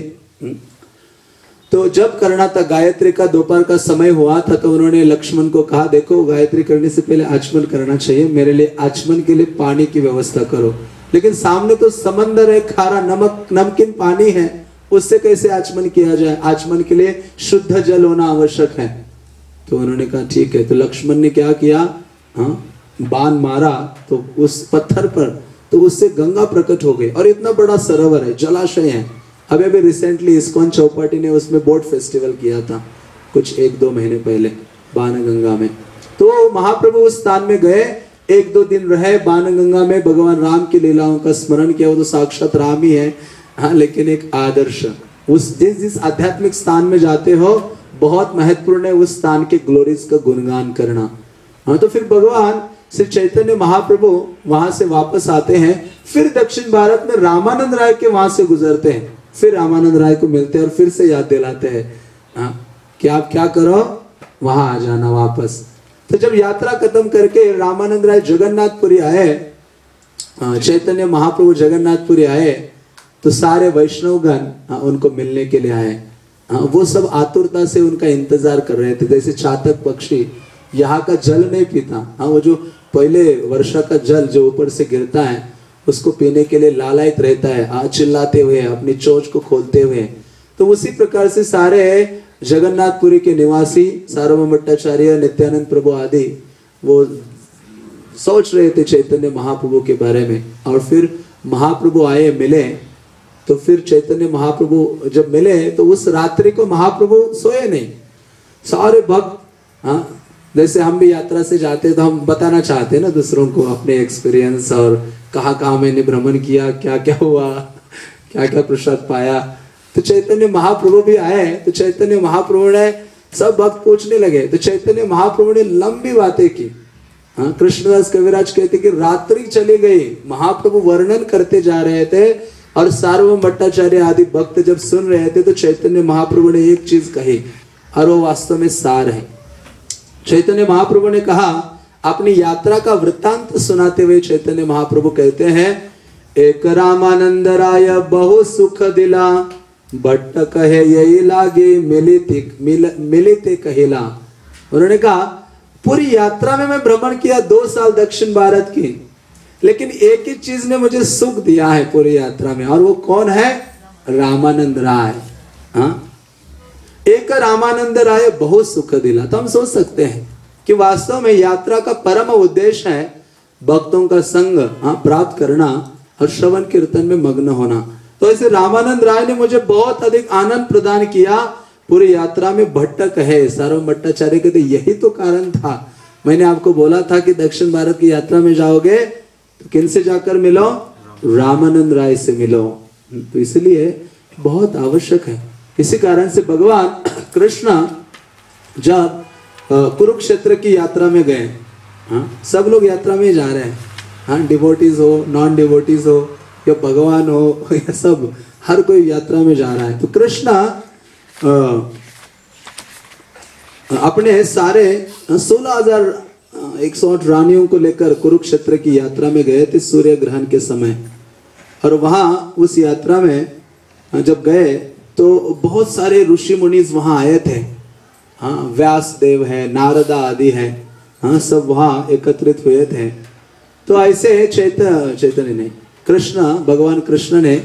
तो जब करना था गायत्री का दोपहर का समय हुआ था, तो उन्होंने लक्ष्मण को कहा, देखो गायत्री करने से पहले आचमन करना चाहिए, मेरे लिए आचमन के लिए पानी की व्यवस्था करो। लेकिन सामने तो समंदर है, खारा नमक नमकीन पानी है, उससे कैसे आचमन किया जाए? आचमन के लिए शुद्ध जल होना आवश्यक है। तो उन्होंने कहा ठीक है। तो लक्ष्मण ने क्या किया? हाँ, बाण मारा तो उस पत्थर पर, तो उससे गंगा प्रकट हो गई, और इतना बड़ा सरोवर है, जलाशय है। अभी अभी रिसेंटली इस्कॉन चौपाटी ने उसमें बोट फेस्टिवल किया था, कुछ एक दो महीने पहले, बाणगंगा में। तो महाप्रभु उस स्थान में गए, एक दो दिन रहे बाणगंगा में, भगवान राम की लीलाओं का स्मरण किया। वो तो साक्षात राम ही है, हाँ, लेकिन एक आदर्श। उस जिस जिस आध्यात्मिक स्थान में जाते हो, बहुत महत्वपूर्ण है उस स्थान के ग्लोरीज का गुणगान करना। हाँ, तो फिर भगवान श्री चैतन्य महाप्रभु वहां से वापस आते हैं, फिर दक्षिण भारत में रामानंद राय के वहां से गुजरते हैं, फिर रामानंद राय को मिलते हैं और फिर से याद दिलाते हैं हाँ, कि आप क्या करो, वहां आ जाना वापस। तो जब यात्रा खत्म करके रामानंद राय जगन्नाथपुरी आए, चैतन्य महाप्रभु जगन्नाथपुरी आए, तो सारे वैष्णवगण उनको मिलने के लिए आए। वो सब आतुरता से उनका इंतजार कर रहे थे, जैसे चातक पक्षी यहाँ का जल नहीं पीता, हाँ, वो जो पहले वर्षा का जल जो ऊपर से गिरता है उसको पीने के लिए लालायित रहता है, चिल्लाते हुए, अपनी चोंच को खोलते हुए। तो उसी प्रकार से सारे जगन्नाथपुरी के निवासी सार्वभौम भट्टाचार्य, नित्यानंद प्रभु आदि वो सोच रहे थे चैतन्य महाप्रभु के बारे में। और फिर महाप्रभु आए, मिले, तो फिर चैतन्य महाप्रभु जब मिले तो उस रात्रि को महाप्रभु सोए नहीं। सारे भक्त, हाँ, जैसे हम भी यात्रा से जाते तो हम बताना चाहते हैं ना दूसरों को अपने एक्सपीरियंस, और कहाँ कहाँ मैंने भ्रमण किया, क्या क्या हुआ, क्या क्या प्रसाद पाया। तो चैतन्य महाप्रभु भी आए तो चैतन्य महाप्रभु ने, सब भक्त पूछने लगे तो चैतन्य महाप्रभु ने लंबी बातें की। हाँ, कृष्णदास कविराज कहते कि रात्रि चली गई, महाप्रभु वर्णन करते जा रहे थे और सार्वभौम भट्टाचार्य आदि भक्त जब सुन रहे थे तो चैतन्य महाप्रभु ने एक चीज कही और वो वास्तव में सार है। चैतन्य महाप्रभु ने कहा, अपनी यात्रा का वृत्तांत सुनाते हुए चैतन्य महाप्रभु कहते हैं, एक रामानंद राय बहु सुख दिला, भट्ट कहे यही लागे मिलित मिल, मिलित कहिला। उन्होंने कहा, पूरी यात्रा में मैं भ्रमण किया दो साल दक्षिण भारत की, लेकिन एक ही चीज ने मुझे सुख दिया है पूरी यात्रा में, और वो कौन है? रामानंद राय। हाँ, एक रामानंद राय बहुत सुख दिला। तो हम सोच सकते हैं कि वास्तव में यात्रा का परम उद्देश्य है भक्तों का संग, हाँ, प्राप्त करना और श्रवण कीर्तन में मग्न होना। तो ऐसे रामानंद राय ने मुझे बहुत अधिक आनंद प्रदान किया पूरी यात्रा में। भट्टक है, सार्वभौम भट्टाचार्य कहते यही तो कारण था, मैंने आपको बोला था कि दक्षिण भारत की यात्रा में जाओगे तो किन से जाकर मिलो? रामानंद राय से मिलो। तो इसलिए बहुत आवश्यक है। इसी कारण से भगवान कृष्ण जब कुरुक्षेत्र की यात्रा में गए, हाँ, सब लोग यात्रा में जा रहे हैं, हाँ, डिवोटीज हो, नॉन डिवोटीज हो, या भगवान हो, या सब, हर कोई यात्रा में जा रहा है। तो कृष्ण अपने सारे सोलह हजार एक सौ आठ रानियों को लेकर कुरुक्षेत्र की यात्रा में गए थे सूर्य ग्रहण के समय। और वहां उस यात्रा में जब गए तो बहुत सारे ऋषि मुनीज वहां आए थे, हाँ, व्यास देव है, नारदा आदि है, हाँ, सब वहां एकत्रित हुए थे। तो ऐसे चैतन्य चैतन्य ने कृष्ण भगवान कृष्ण ने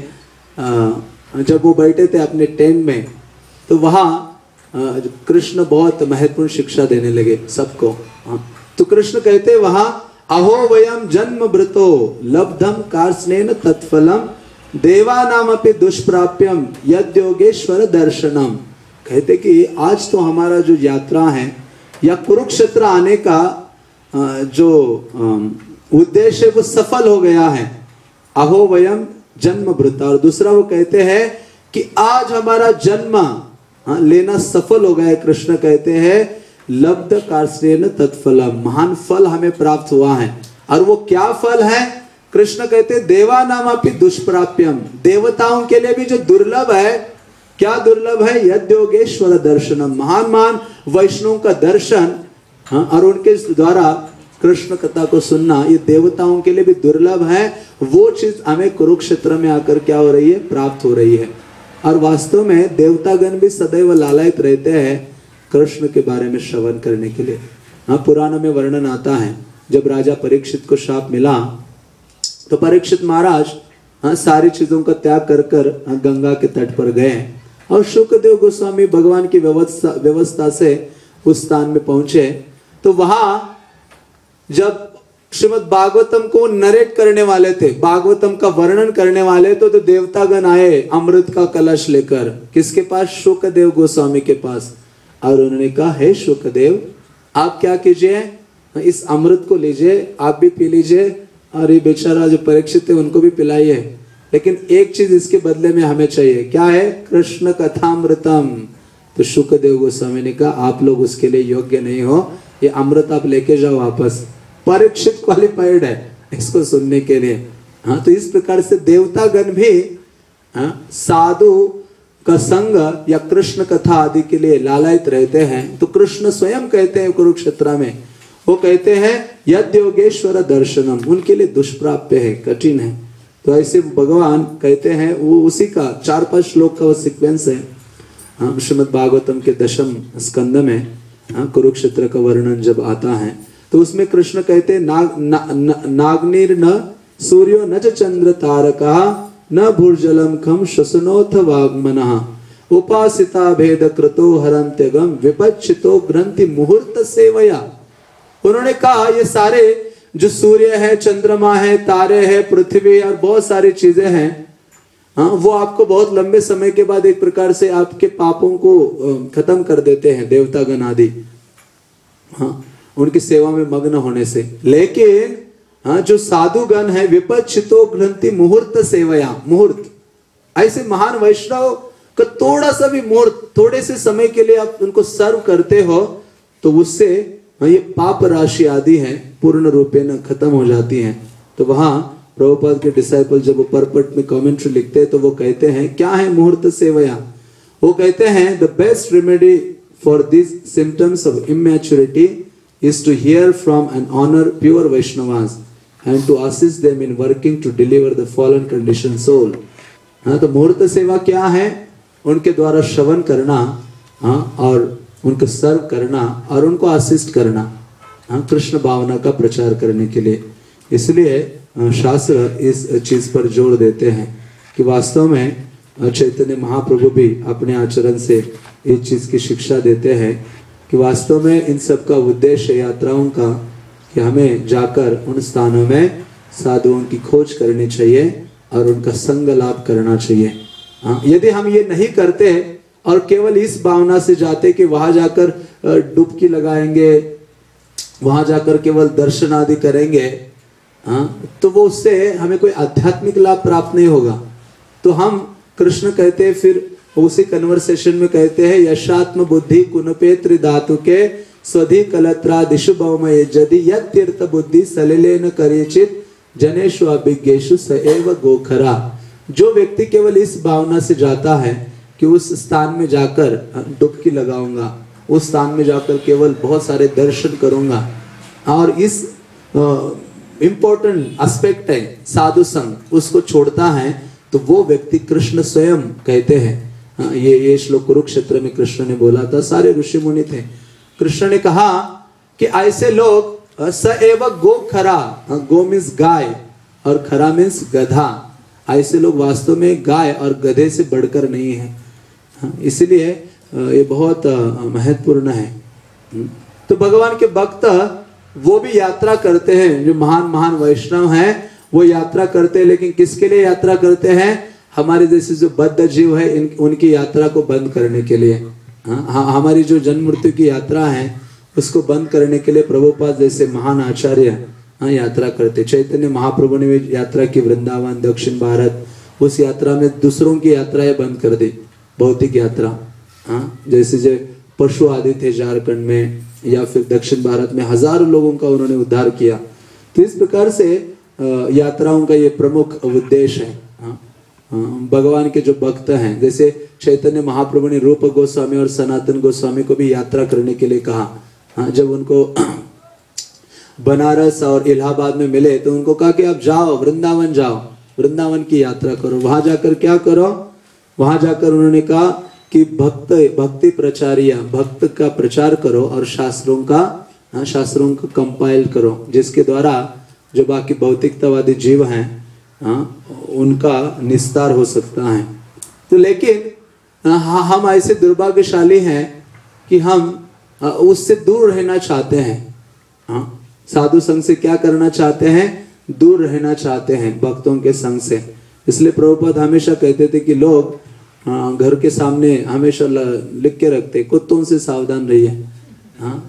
जब वो बैठे थे अपने टेंट में, तो वहां कृष्ण बहुत महत्वपूर्ण शिक्षा देने लगे सबको। तो कृष्ण कहते वहां, अहो वयम जन्म व्रतो लब्धम कार्स्नेन तत्फलम देवानामपि दुष्प्राप्यम यद्योगेश्वर दर्शनम। कहते कि आज तो हमारा जो यात्रा है या कुरुक्षेत्र आने का जो उद्देश्य है वो सफल हो गया है। अहो वयम जन्म व्रता। और दूसरा वो कहते हैं कि आज हमारा जन्म, हाँ, लेना सफल हो गया। कृष्ण कहते हैं लब्ध कार्स्नेन तत्फलम, महान फल हमें प्राप्त हुआ है। और वो क्या फल है? कृष्ण कहते हैं देवानामपि दुष्प्राप्यम, देवताओं के लिए भी जो दुर्लभ है। क्या दुर्लभ है? यद्योगेश्वर दर्शनम, महान महान वैष्णव का दर्शन, हाँ, और उनके द्वारा कृष्ण कथा को सुनना, ये देवताओं के लिए भी दुर्लभ है। वो चीज हमें कुरुक्षेत्र में आकर क्या हो रही है? प्राप्त हो रही है। और वास्तव में देवतागण भी सदैव लालायित रहते हैं कृष्ण के बारे में श्रवण करने के लिए। हाँ, पुराण में वर्णन आता है जब राजा परीक्षित को शाप मिला तो परीक्षित महाराज, हाँ, सारी चीजों का त्याग कर कर हाँ, गंगा के तट पर गए और शुकदेव गोस्वामी भगवान की व्यवस्था व्यवस्था से उस स्थान में पहुंचे। तो वहां जब श्रीमद् भागवतम को नरेट करने वाले थे, भागवतम का वर्णन करने वाले तो, तो देवतागण आए अमृत का कलश लेकर। किसके पास? शुकदेव गोस्वामी के पास। और उन्होंने कहा, हे शुकदेव, आप क्या कीजिए, इस अमृत को लीजिए, आप भी पी लीजिए, और ये बेचारा जो परीक्षित है उनको भी पिलाइए, लेकिन एक चीज इसके बदले में हमें चाहिए। क्या है? कृष्ण कथामृतम। तो शुकदेव गोस्वामी ने कहा, आप लोग उसके लिए योग्य नहीं हो, ये अमृत आप लेके जाओ वापस। परीक्षित क्वालिफाइड है इसको सुनने के लिए। हाँ, तो इस प्रकार से देवतागण भी हाँ, साधु का संग या कृष्ण कथा आदि के लिए लालायित रहते हैं। तो कृष्ण स्वयं कहते हैं कुरुक्षेत्र में, वो कहते हैं यद्योगेश्वर दर्शनम, उनके लिए दुष्प्राप्य है, कठिन है। तो ऐसे भगवान कहते हैं, वो उसी का चार पांच श्लोक का वो सीक्वेंस है हाँ, श्रीमद् भागवतम के दशम स्कंद में हाँ, कुरुक्षेत्र का वर्णन जब आता है तो उसमें कृष्ण कहते हैं नाग ना, ना, नाग्निर न सूर्यो न च चंद्र तारका न भूर्जलम खम शसनोथ वाग्मनः उपासिता भेद कृतो हरंत्यगम विपच्चितो ग्रंथि मुहूर्त सेवया। उन्होंने कहा ये सारे जो सूर्य है, चंद्रमा है, तारे है, पृथ्वी और बहुत सारी चीजें हैं, हाँ, वो आपको बहुत लंबे समय के बाद एक प्रकार से आपके पापों को खत्म कर देते हैं, देवतागण आदि, हाँ, उनकी सेवा में मग्न होने से। लेकिन हाँ, जो साधुगण है, विपच्चितो ग्रंथि मुहूर्त सेवया, मुहूर्त, ऐसे महान वैष्णव का थोड़ा सा भी मुहूर्त, थोड़े से समय के लिए आप उनको सर्व करते हो तो उससे ये पाप राशि आदि है पूर्ण रूपे न खत्म हो जाती हैं। तो वहां प्रभुपाद के डिसाइपल जब वो परपट में कमेंट्री लिखते हैं तो वो कहते हैं क्या है मुहूर्त सेवया। वो कहते हैं the best remedy for this symptoms of immaturity is to hear from and honor pure Vaishnavas and to assist them in working to deliver the fallen conditioned soul. हाँ, तो मुहूर्त सेवा क्या है? उनके द्वारा श्रवण करना, हाँ, और उनको सर्व करना और उनको असिस्ट करना, हाँ, कृष्ण भावना का प्रचार करने के लिए। इसलिए शास्त्र इस चीज पर जोर देते हैं कि वास्तव में चैतन्य महाप्रभु भी अपने आचरण से इस चीज की शिक्षा देते हैं कि वास्तव में इन सब का उद्देश्य यात्राओं का कि हमें जाकर उन स्थानों में साधुओं की खोज करनी चाहिए और उनका संग लाभ करना चाहिए। हाँ, यदि हम ये नहीं करते और केवल इस भावना से जाते कि वहां जाकर डुबकी लगाएंगे, वहां जाकर केवल दर्शन आदि करेंगे, हाँ, तो वो उससे हमें कोई आध्यात्मिक लाभ प्राप्त नहीं होगा। तो हम कृष्ण कहते हैं, फिर उसी कन्वर्सेशन में कहते हैं यशात्म बुद्धि कुनपेत्र धातु के स्वधि कलत्रा दिशु भवमय यदि यद तीर्थ बुद्धि सलिले न करेचित जनेशु अभिज्ञेशु सएव गोखरा। जो व्यक्ति केवल इस भावना से जाता है कि उस स्थान में जाकर डुबकी लगाऊंगा, उस स्थान में जाकर केवल बहुत सारे दर्शन करूंगा और इस इम्पोर्टेंट एस्पेक्ट है साधु संग, उसको छोड़ता है, तो वो व्यक्ति कृष्ण स्वयं कहते हैं। ये ये श्लोक कुरुक्षेत्र में कृष्ण ने बोला था, सारे ऋषि मुनि थे। कृष्ण ने कहा कि ऐसे लोग स एव गो खरा, गो मीन्स गाय और खरा मीन्स गधा, ऐसे लोग वास्तव में गाय और गधे से बढ़कर नहीं है। इसलिए ये बहुत महत्वपूर्ण है। तो भगवान के भक्त वो भी यात्रा करते हैं, जो महान महान वैष्णव हैं वो यात्रा करते हैं, लेकिन किसके लिए यात्रा करते हैं? हमारे जैसे जो बद्ध जीव है इन उनकी यात्रा को बंद करने के लिए। हाँ, हमारी जो जन्म मृत्यु की यात्रा है उसको बंद करने के लिए प्रभुपाद जैसे महान आचार्य हाँ यात्रा करते। चैतन्य महाप्रभु ने भी यात्रा की वृंदावन, दक्षिण भारत, उस यात्रा में दूसरों की यात्राएं बंद कर दी, भौतिक यात्रा। हाँ, जैसे जो पशु आदि थे झारखंड में या फिर दक्षिण भारत में हजारों लोगों का उन्होंने उद्धार किया। तो इस प्रकार से यात्राओं का ये प्रमुख उद्देश्य है। भगवान के जो भक्त हैं, जैसे चैतन्य महाप्रभु ने रूप गोस्वामी और सनातन गोस्वामी को भी यात्रा करने के लिए कहा। हाँ, जब उनको बनारस और इलाहाबाद में मिले तो उनको कहा कि आप जाओ वृंदावन, जाओ वृंदावन की यात्रा करो। वहां जाकर क्या करो? वहां जाकर उन्होंने कहा कि भक्त भक्ति प्रचारिया, भक्त का प्रचार करो और शास्त्रों का हाँ, शास्त्रों को कंपाइल करो, जिसके द्वारा जो बाकी भौतिकतावादी जीव हैं हाँ, उनका निस्तार हो सकता है। तो लेकिन हाँ, हम ऐसे दुर्भाग्यशाली हैं कि हम उससे दूर रहना चाहते हैं। हाँ, साधु संघ से क्या करना चाहते हैं? दूर रहना चाहते हैं भक्तों के संग से। इसलिए प्रभुपाद हमेशा कहते थे कि लोग हाँ, घर के सामने हमेशा लिख के रखते, कुत्तों से सावधान रहिए। हाँ,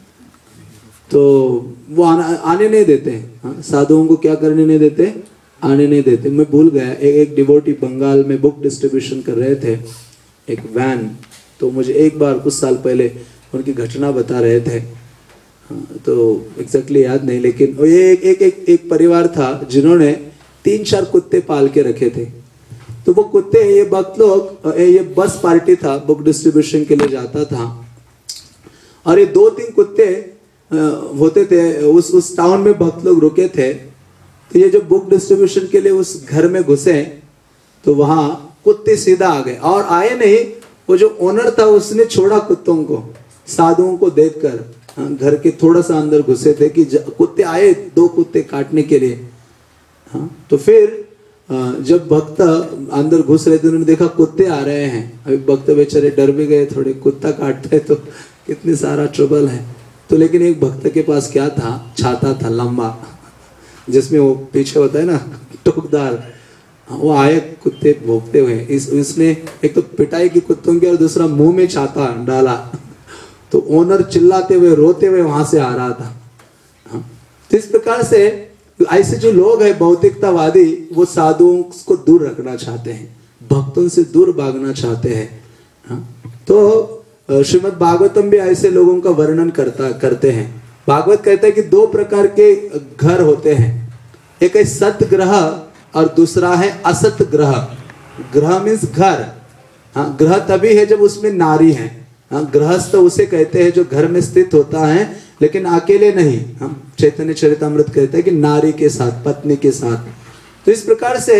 तो वो आना, आने नहीं देते। हाँ, साधुओं को क्या करने नहीं देते? आने नहीं देते। मैं भूल गया, एक, एक डिवोटी बंगाल में बुक डिस्ट्रीब्यूशन कर रहे थे, एक वैन। तो मुझे एक बार कुछ साल पहले उनकी घटना बता रहे थे। हाँ, तो एग्जैक्टली याद नहीं, लेकिन ये एक एक एक, एक परिवार था जिन्होंने तीन चार कुत्ते पाल के रखे थे। तो वो कुत्ते, ये भक्त लोग, ये बस पार्टी था, बुक डिस्ट्रीब्यूशन के लिए जाता था, और ये दो तीन कुत्ते होते थे। उस उस टाउन में भक्त लोग रुके थे। तो ये जो बुक डिस्ट्रीब्यूशन के लिए उस घर में घुसे तो वहां कुत्ते सीधा आ गए, और आए नहीं, वो जो ओनर था उसने छोड़ा कुत्तों को। साधुओं को देखकर घर के थोड़ा सा अंदर घुसे थे कि कुत्ते आए, दो कुत्ते काटने के लिए। हाँ, तो फिर जब भक्त अंदर घुस रहे थे उन्होंने देखा कुत्ते आ रहे हैं। अभी भक्त बेचारे डर भी गए थोड़े, कुत्ता काटते तो कितनी सारा ट्रबल है। तो लेकिन एक भक्त के पास क्या था, छाता था लंबा, जिसमें वो पीछे होता है ना टोकदार, वो आए कुत्ते भोंकते हुए। इस इसने एक तो पिटाई की कुत्तों की और दूसरा मुंह में छाता डाला। तो ओनर चिल्लाते हुए रोते हुए वहां से आ रहा था। तो इस प्रकार से ऐसे जो लोग हैं भौतिकतावादी, वो साधुओं को दूर रखना चाहते हैं, भक्तों से दूर भागना चाहते हैं। तो श्रीमद् भागवतम भी ऐसे लोगों का वर्णन करता करते हैं। भागवत कहता है कि दो प्रकार के घर होते हैं, एक है सत ग्रह और दूसरा है असत ग्रह। ग्रह मीन्स घर, हाँ ग्रह तभी है जब उसमें नारी है। हाँ गृहस्थ उसे कहते हैं जो घर में स्थित होता है लेकिन अकेले नहीं। हम चैतन्य चरितामृत कहते हैं कि नारी के साथ, पत्नी के साथ। तो इस प्रकार से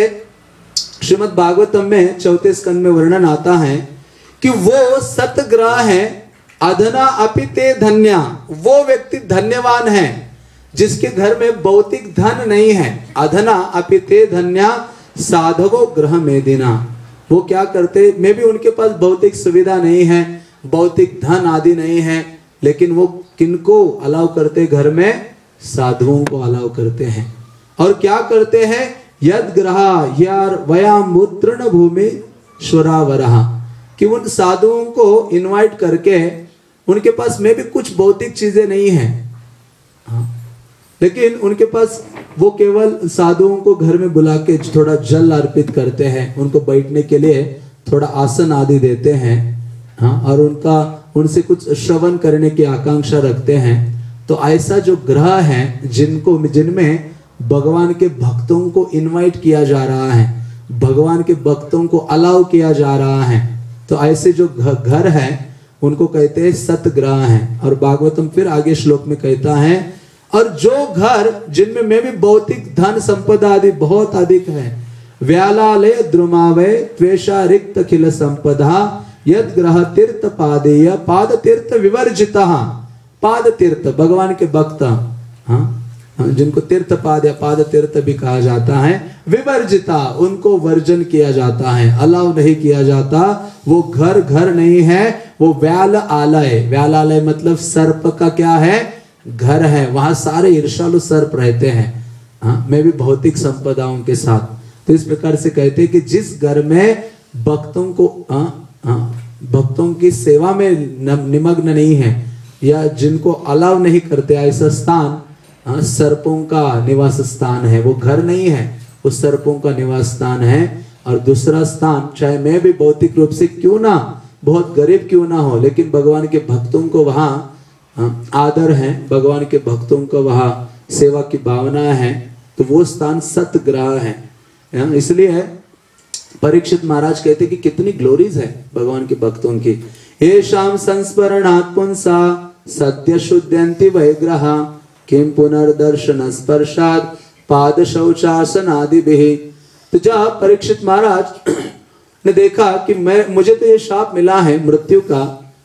श्रीमद् भागवतम में चौथे स्कंद में वर्णन आता है कि वो सतग्रह है, अधना अपिते धन्या, वो व्यक्ति धन्यवान है जिसके घर में भौतिक धन नहीं है। अधना अपिते धन्या साधको ग्रह मेदिना, वो क्या करते, में भी उनके पास भौतिक सुविधा नहीं है, भौतिक धन आदि नहीं है, लेकिन वो किनको अलाउ करते, घर में साधुओं को अलाउ करते हैं। और क्या करते हैं, यद ग्रह यार वयामुद्रण भूमि स्वरावरहा, कि उन साधुओं को इनवाइट करके, उनके पास में भी कुछ भौतिक चीजें नहीं है, हाँ। लेकिन उनके पास वो केवल साधुओं को घर में बुला के थोड़ा जल अर्पित करते हैं, उनको बैठने के लिए थोड़ा आसन आदि देते हैं, हाँ, और उनका उनसे कुछ श्रवण करने की आकांक्षा रखते हैं। तो ऐसा जो ग्रह है जिनको जिनमें भगवान के भक्तों को इनवाइट किया जा रहा है, भगवान के भक्तों को अलाउ किया जा रहा है, तो ऐसे जो घर है उनको कहते हैं सतग्रह हैं। और भागवतम फिर आगे श्लोक में कहता है, और जो घर जिनमें में भी भौतिक धन संपदा आदि बहुत अधिक है, व्यालालय द्रुमावय त्वेषा रिक्त खिल संपदा यद ग्रह तीर्थ पादेय पाद तीर्थ विवर्जिता, पाद तीर्थ भगवान के भक्त, हाँ, जिनको तीर्थ पाद या पाद तीर्थ भी कहा जाता है, विवर्जिता उनको वर्जन किया जाता है, अलाउ नहीं किया जाता। वो घर घर नहीं है, वो व्याल आलय, व्याल आलय मतलब सर्प का क्या है, घर है, वहां सारे ईर्ष्यालु सर्प रहते हैं, हाँ, मैं भी भौतिक संपदाओं के साथ। तो इस प्रकार से कहते हैं कि जिस घर में भक्तों को हाँ, हाँ, भक्तों की सेवा में निमग्न नहीं है या जिनको अलाउ नहीं करते, ऐसा स्थान हाँ, सर्पों का निवास स्थान है, वो घर नहीं है, वो सर्पों का निवास स्थान है। और दूसरा स्थान, चाहे मैं भी भौतिक रूप से क्यों ना, बहुत गरीब क्यों ना हो, लेकिन भगवान के भक्तों को वहां हाँ, आदर है, भगवान के भक्तों को वहां सेवा की भावना है, तो वो स्थान सतग्रह है। इसलिए परीक्षित महाराज कहते कि कितनी ग्लोरीज है भगवान के भक्तों की। हे शाम संस्मरणात् पुंसा सत्य शुद्ध्यन्ति वैग्रह किम पुनर्दर्शन स्पर्शाद पाद शौचासन आदि भी। तो जब परीक्षित महाराज ने देखा कि मैं मुझे तो ये शाप मिला है मृत्यु का,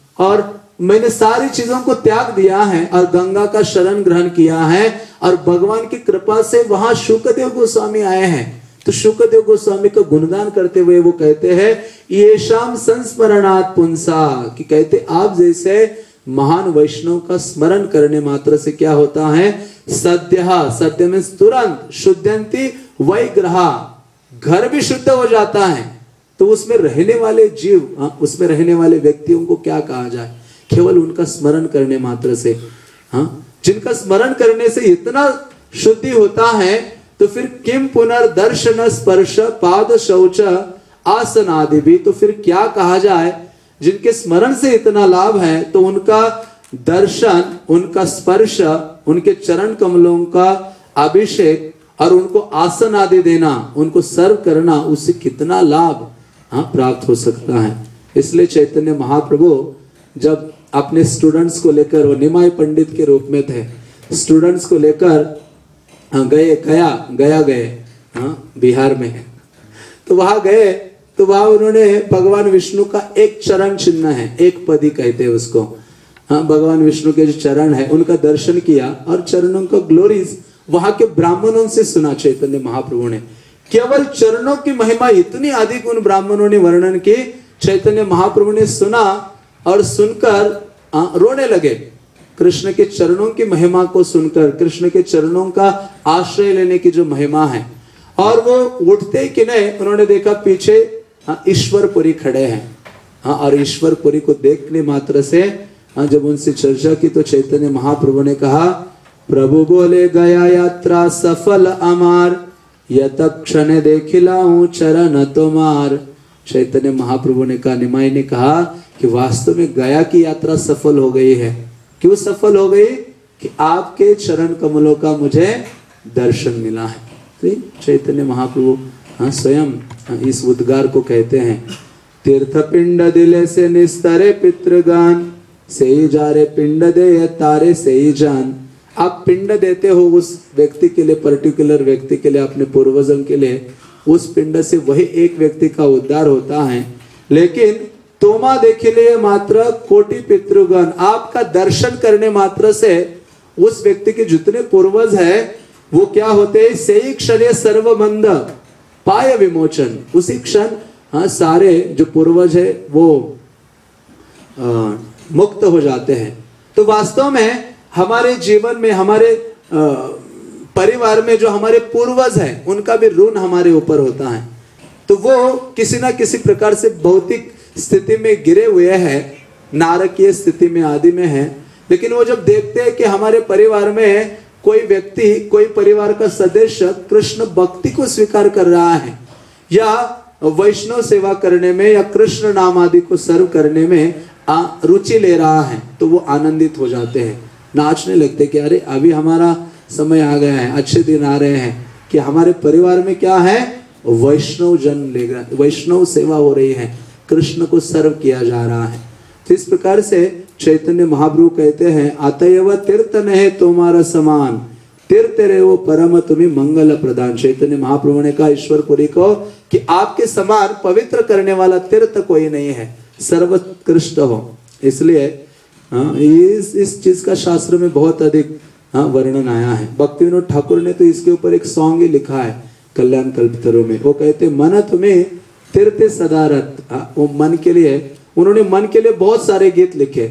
और मैंने सारी चीजों को त्याग दिया है और गंगा का शरण ग्रहण किया है, और भगवान की कृपा से वहां शुकदेव गोस्वामी आए हैं। तो शुकदेव गोस्वामी का गुणगान करते हुए वो कहते हैं, ये शाम संस्मरणात् पुंसा, कि कहते आप जैसे महान वैष्णव का स्मरण करने मात्र से क्या होता है, सद्य, सद्य में तुरंत, शुद्ध्यन्ति वैग्रह, घर भी शुद्ध हो जाता है। तो उसमें रहने वाले जीव, उसमें रहने वाले व्यक्तियों को क्या कहा जाए, केवल उनका स्मरण करने मात्र से, हाँ, जिनका स्मरण करने से इतना शुद्धि होता है, तो फिर किम पुनर्दर्शन स्पर्श पाद शौच आसन आदि भी, तो फिर क्या कहा जाए, जिनके स्मरण से इतना लाभ है, तो उनका दर्शन, उनका स्पर्श, उनके चरण कमलों का अभिषेक और उनको आसन आदि देना, उनको सर्व करना, उससे कितना लाभ हाँ प्राप्त हो सकता है। इसलिए चैतन्य महाप्रभु जब अपने स्टूडेंट्स को लेकर, वो निमाय पंडित के रूप में थे, स्टूडेंट्स को लेकर गए गया गया गए हाँ बिहार में, तो वहां गए, तो वहां उन्होंने भगवान विष्णु का एक चरण चिन्ह है, एक पदी कहते हैं उसको, हाँ, भगवान विष्णु के जो चरण है उनका दर्शन किया और चरणों का ग्लोरीज वहां के ब्राह्मणों से सुना चैतन्य महाप्रभु ने, केवल चरणों की महिमा इतनी अधिक उन ब्राह्मणों ने वर्णन की, चैतन्य महाप्रभु ने सुना और सुनकर आ, रोने लगे। कृष्ण के चरणों की महिमा को सुनकर, कृष्ण के चरणों का आश्रय लेने की जो महिमा है। और वो उठते कि नहीं, उन्होंने देखा पीछे ईश्वरपुरी खड़े हैं। हाँ, और ईश्वरपुरी को देखने मात्र से हाँ, जब उनसे चर्चा की तो चैतन्य महाप्रभु ने कहा, प्रभु बोले गया यात्रा सफल अमार, यत क्षण देखिलाऊं चरण तुम्हार। चैतन्य महाप्रभु ने कहा, निमाई ने कहा कि वास्तव में गया की यात्रा सफल हो गई है। क्यों सफल हो गई? कि आपके चरण कमलों का मुझे दर्शन मिला है। तो चैतन्य महाप्रभु हाँ स्वयं इस उद्गार को कहते हैं, तीर्थ पिंड दिले से निस्तरे पितृगान, से ही जा रे पिंड दे तारे से ही जान। आप पिंड देते हो उस व्यक्ति के लिए, पर्टिकुलर व्यक्ति के लिए, अपने पूर्वजों के लिए, उस पिंड से वही एक व्यक्ति का उद्धार होता है। लेकिन तोमा देखिले मात्र कोटि पितृगण, आपका दर्शन करने मात्र से उस व्यक्ति के जितने पूर्वज है वो क्या होते हैं? से ही क्षण सर्वबंध पाय विमोचन, उसी क्षण हाँ सारे जो पूर्वज है वो आ, मुक्त हो जाते हैं। तो वास्तव में हमारे जीवन में, हमारे आ, परिवार में जो हमारे पूर्वज हैं उनका भी ऋण हमारे ऊपर होता है। तो वो किसी ना किसी प्रकार से भौतिक स्थिति में गिरे हुए हैं, नारकीय स्थिति में आदि में है। लेकिन वो जब देखते हैं कि हमारे परिवार में कोई व्यक्ति, कोई परिवार का सदस्य कृष्ण भक्ति को स्वीकार कर रहा है, या वैष्णव सेवा करने में, या कृष्ण नाम आदि को सर्व करने में रुचि ले रहा है, तो वो आनंदित हो जाते हैं, नाचने लगते कि अरे अभी हमारा समय आ गया है, अच्छे दिन आ रहे हैं कि हमारे परिवार में क्या है? वैष्णव जन लेगा, वैष्णव सेवा हो रही है, कृष्ण को सर्व किया जा रहा है। तो इस प्रकार से चैतन्य महाप्रभु कहते हैं, अतएव तीर्थ नहीं तुम्हारा समान, तीर्थ रे वो परम तुम्हें मंगल प्रदान। चैतन्य महाप्रभु ने कहा ईश्वरपुरी को कि आपके समान पवित्र करने वाला तीर्थ कोई नहीं है, सर्वोत्कृष्ट हो। इसलिए हाँ, इस इस चीज का शास्त्र में बहुत अधिक हाँ वर्णन आया है। भक्तिविनोद ठाकुर ने तो इसके ऊपर एक सॉन्ग ही लिखा है कल्याण कल्पतरु में। वो कहते मन तुम्हें तीर्थ सदारत। वो मन के लिए, उन्होंने मन के लिए बहुत सारे गीत लिखे,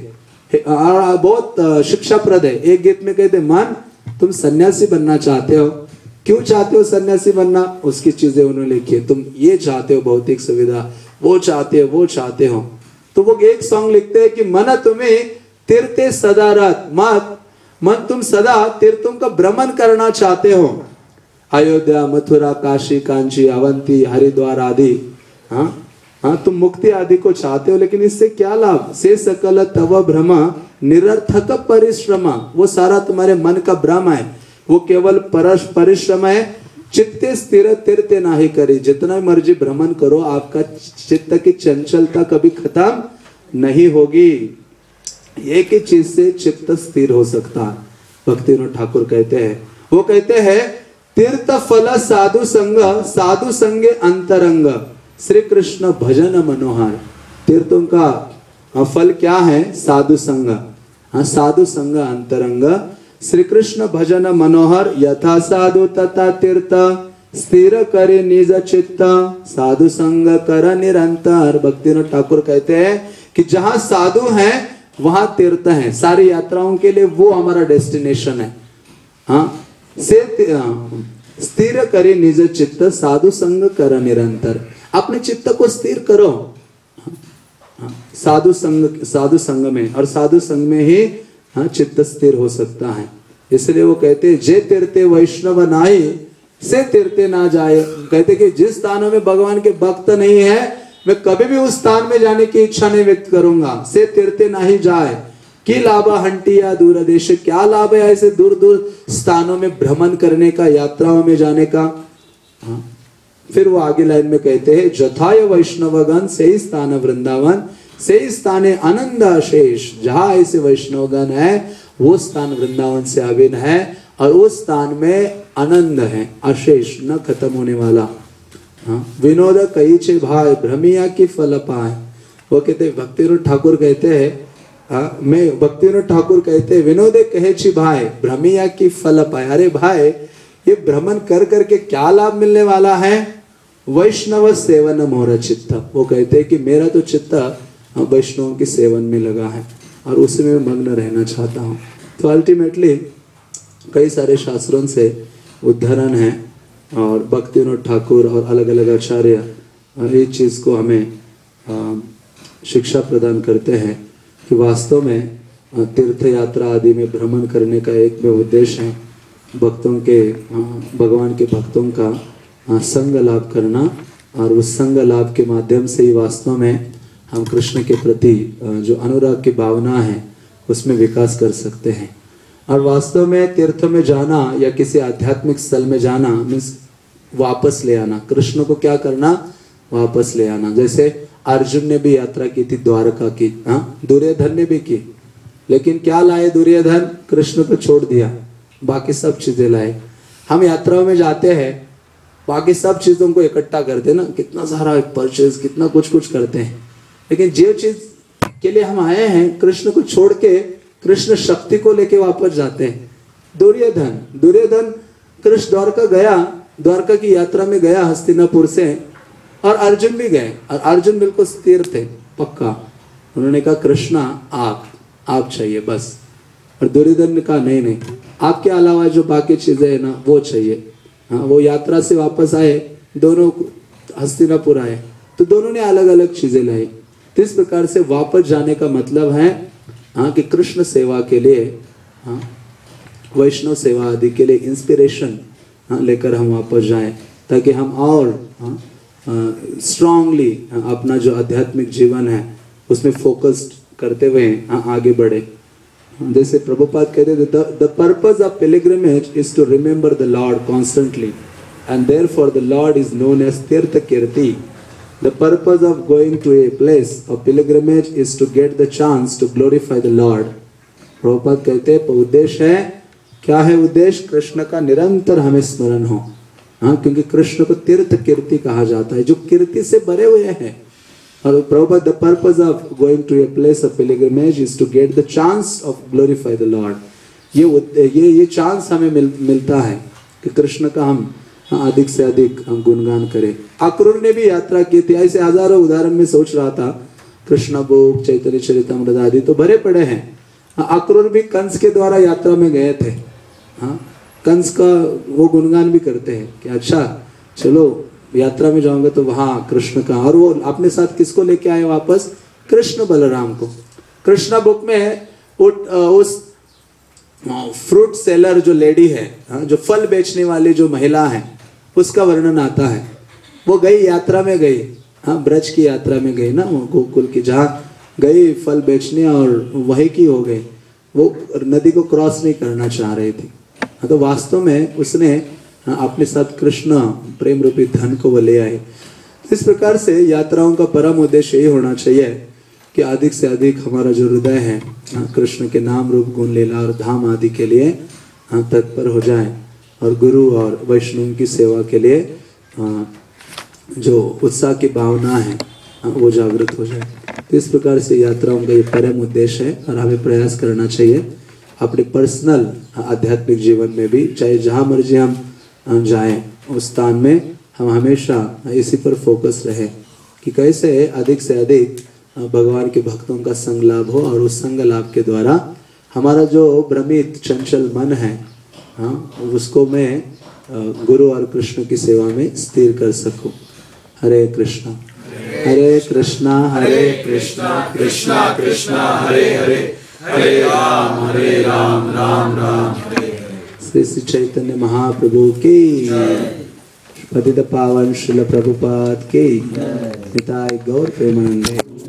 बहुत शिक्षाप्रद है। एक गीत में कहते मन तुम सन्यासी बनना चाहते हो, क्यों चाहते हो सन्यासी बनना, उसकी चीजें उन्होंने लिखी। तुम ये चाहते हो भौतिक सुविधा, वो चाहते हो, वो चाहते हो। तो वो एक सॉन्ग लिखते हैं कि मन तुम्हें तीर्थ सदारत, मत मन तुम सदा तीर्थों का भ्रमण करना चाहते हो, अयोध्या, मथुरा, काशी, कांची, अवंती, हरिद्वार आदि। हाँ हाँ, तुम मुक्ति आदि को चाहते हो, लेकिन इससे क्या लाभ? से सकल तव भ्रम निरर्थक परिश्रम। वो सारा तुम्हारे मन का भ्रम है, वो केवल परश परिश्रम है। चित्ते स्थिर तीर्थ नाही करे, जितना मर्जी भ्रमण करो, आपका चित्त की चंचलता कभी खत्म नहीं होगी। एक ही चीज से चित्त स्थिर हो सकता है। भक्तिविनोद ठाकुर कहते हैं, वो कहते हैं तीर्थ फल साधु संग, साधु संगे अंतरंग, श्री कृष्ण भजन मनोहर। तीर्थों का फल क्या है? साधु संग। हाँ, साधु संग अंतरंग, श्री कृष्ण भजन मनोहर। यथा साधु तथा तीर्थ, स्थिर करे निज चित्त, साधु संग कर निरंतर। भक्तिविनोद ठाकुर कहते हैं कि जहां साधु हैं वहां तीर्थ है। सारी यात्राओं के लिए वो हमारा डेस्टिनेशन है। हाँ, से स्थिर करे निज चित्त, साधु संग कर निरंतर। अपने चित्त को स्थिर करो साधु संग, साधु संग में, और साधु संग में ही हाँ चित्त स्थिर हो सकता है। इसलिए वो कहते हैं जे तीर्थे वैष्णव नाई, से तीर्थे ना जाए। कहते कि जिस स्थानों में भगवान के भक्त नहीं है, मैं कभी भी उस स्थान में जाने की इच्छा नहीं व्यक्त करूंगा। से तीर्थे ना ही जाए कि लाभ हंटिया दूर देश। क्या लाभ है ऐसे दूर दूर स्थानों में भ्रमण करने का, यात्राओं में जाने का। हाँ। फिर वो आगे लाइन में कहते हैं, जथाय वैष्णवगण से ही स्थान वृंदावन, से ही स्थाने आनंद अशेष। जहां ऐसे वैष्णवगण है वो स्थान वृंदावन से अभिन्न है, और उस स्थान में आनंद है अशेष, न खत्म होने वाला। हाँ, विनोद कई छे भाई भ्रमिया की फल पाए। वो कहते भक्तिविनोद ठाकुर कहते हैं, हाँ, मैं भक्तिविनोद ठाकुर कहते हैं विनोदे कहे छी भाई भ्रमिया की फल पाए। अरे भाई, ये भ्रमण कर करके क्या लाभ मिलने वाला है? वैष्णव सेवन मोर चित्त। वो कहते हैं कि मेरा तो चित्त वैष्णव के सेवन में लगा है और उसी में मग्न रहना चाहता हूँ। तो अल्टीमेटली कई सारे शास्त्रों से उद्धरण है और भक्ति विनोद ठाकुर और अलग अलग आचार्य इस चीज़ को हमें शिक्षा प्रदान करते हैं कि वास्तव में तीर्थ यात्रा आदि में भ्रमण करने का एक में उद्देश्य है भक्तों के, भगवान के भक्तों का संग लाभ करना और उस संग लाभ के माध्यम से ही वास्तव में हम कृष्ण के प्रति जो अनुराग की भावना है उसमें विकास कर सकते हैं। और वास्तव में तीर्थ में जाना या किसी आध्यात्मिक स्थल में जाना मीन्स वापस ले आना। कृष्ण को क्या करना? वापस ले आना। जैसे अर्जुन ने भी यात्रा की थी द्वारका की, हाँ, दुर्योधन ने भी की, लेकिन क्या लाए दुर्योधन? कृष्ण को छोड़ दिया, बाकी सब चीजें लाए। हम यात्राओं में जाते हैं, बाकी सब चीजों को इकट्ठा करते हैं ना, कितना सारा परचेज, कितना कुछ कुछ करते हैं, लेकिन जो चीज के लिए हम आए हैं कृष्ण को छोड़ के कृष्ण शक्ति को लेके वापस जाते हैं। दुर्योधन दुर्योधन कृष्ण द्वारका गया, द्वारका की यात्रा में गया हस्तिनापुर से, और अर्जुन भी गए, और अर्जुन बिल्कुल स्थिर थे, पक्का। उन्होंने कहा कृष्णा आप आप चाहिए बस, और दुर्योधन ने कहा नहीं नहीं, आपके अलावा जो बाकी चीजें है ना वो चाहिए। हाँ, वो यात्रा से वापस आए, दोनों हस्तिनापुर आए, तो दोनों ने अलग अलग चीजें लाई। तो इस प्रकार से वापस जाने का मतलब है हाँ कि कृष्ण सेवा के लिए, हाँ, वैष्णव सेवा आदि के लिए इंस्पिरेशन हाँ, लेकर हम वापस जाएं, ताकि हम और हाँ, स्ट्रांगली अपना जो आध्यात्मिक जीवन है उसमें फोकस्ड करते हुए हाँ, आगे बढ़े। जैसे प्रभुपाद कहते थे, the purpose of pilgrimage is to remember the lord constantly and therefore the lord is known as tirtha kirti. The purpose of going to a place of pilgrimage is to get the chance to glorify the Lord. Prabhupada कहते हैं उद्देश्य है, क्या है उद्देश्य? कृष्ण का निरंतर हमें स्मरण हो। हाँ, क्योंकि कृष्ण को तीर्थ कीर्ति कहा जाता है, जो कीर्ति से भरे हुए हैं। और Prabhupada, the purpose of going to a place of pilgrimage is to get the chance of glorify the Lord. ये ये ये चांस हमें मिल, मिलता है कि कृष्ण का हम हाँ, अधिक से अधिक हम गुणगान करें। अक्रूर ने भी यात्रा की थी, ऐसे हजारों उदाहरण में सोच रहा था। कृष्ण बुक, चैतन्य चरितमृत आदि तो भरे पड़े हैं। हाँ, अक्रूर भी कंस के द्वारा यात्रा में गए थे। हाँ, कंस का वो गुणगान भी करते हैं कि अच्छा चलो यात्रा में जाऊंगा तो वहाँ कृष्ण का, और वो अपने साथ किसको लेके आए वापस? कृष्ण बलराम को। कृष्णा बुक में उस फ्रूट सेलर जो लेडी है, जो फल बेचने वाली जो महिला है, उसका वर्णन आता है। वो गई यात्रा में गई, हाँ, ब्रज की यात्रा में गई ना, वो गोकुल की, जहाँ गई फल बेचने और वही की हो गई। वो नदी को क्रॉस नहीं करना चाह रही थी। हाँ, तो वास्तव में उसने हाँ, अपने साथ कृष्ण प्रेम रूपी धन को वो ले आए। इस प्रकार से यात्राओं का परम उद्देश्य यही होना चाहिए कि अधिक से अधिक हमारा जो हृदय है हाँ, कृष्ण के नाम रूप गुण लीला और धाम आदि के लिए हाँ, तत्पर हो जाए, और गुरु और वैष्णव की सेवा के लिए हाँ, जो उत्साह की भावना है हाँ, वो जागृत हो जाए। तो इस प्रकार से यात्राओं का ये परम उद्देश्य है, और हमें प्रयास करना चाहिए अपने पर्सनल आध्यात्मिक जीवन में भी, चाहे जहाँ मर्जी हम जाएं उस स्थान में हम हमेशा इसी पर फोकस रहे कि कैसे अधिक से अधिक भगवान के भक्तों का संग लाभ हो, और उस संग लाभ के द्वारा हमारा जो भ्रमित चंचल मन है हाँ, उसको मैं गुरु और कृष्ण की सेवा में स्थिर कर सकूं। हरे कृष्णा हरे कृष्णा हरे कृष्णा कृष्णा कृष्णा हरे हरे, हरे राम हरे राम राम राम हरे हरे। श्री श्री चैतन्य महाप्रभु की पतित पावन श्रील प्रभुपाद की, निताय गौर प्रेमानंदे।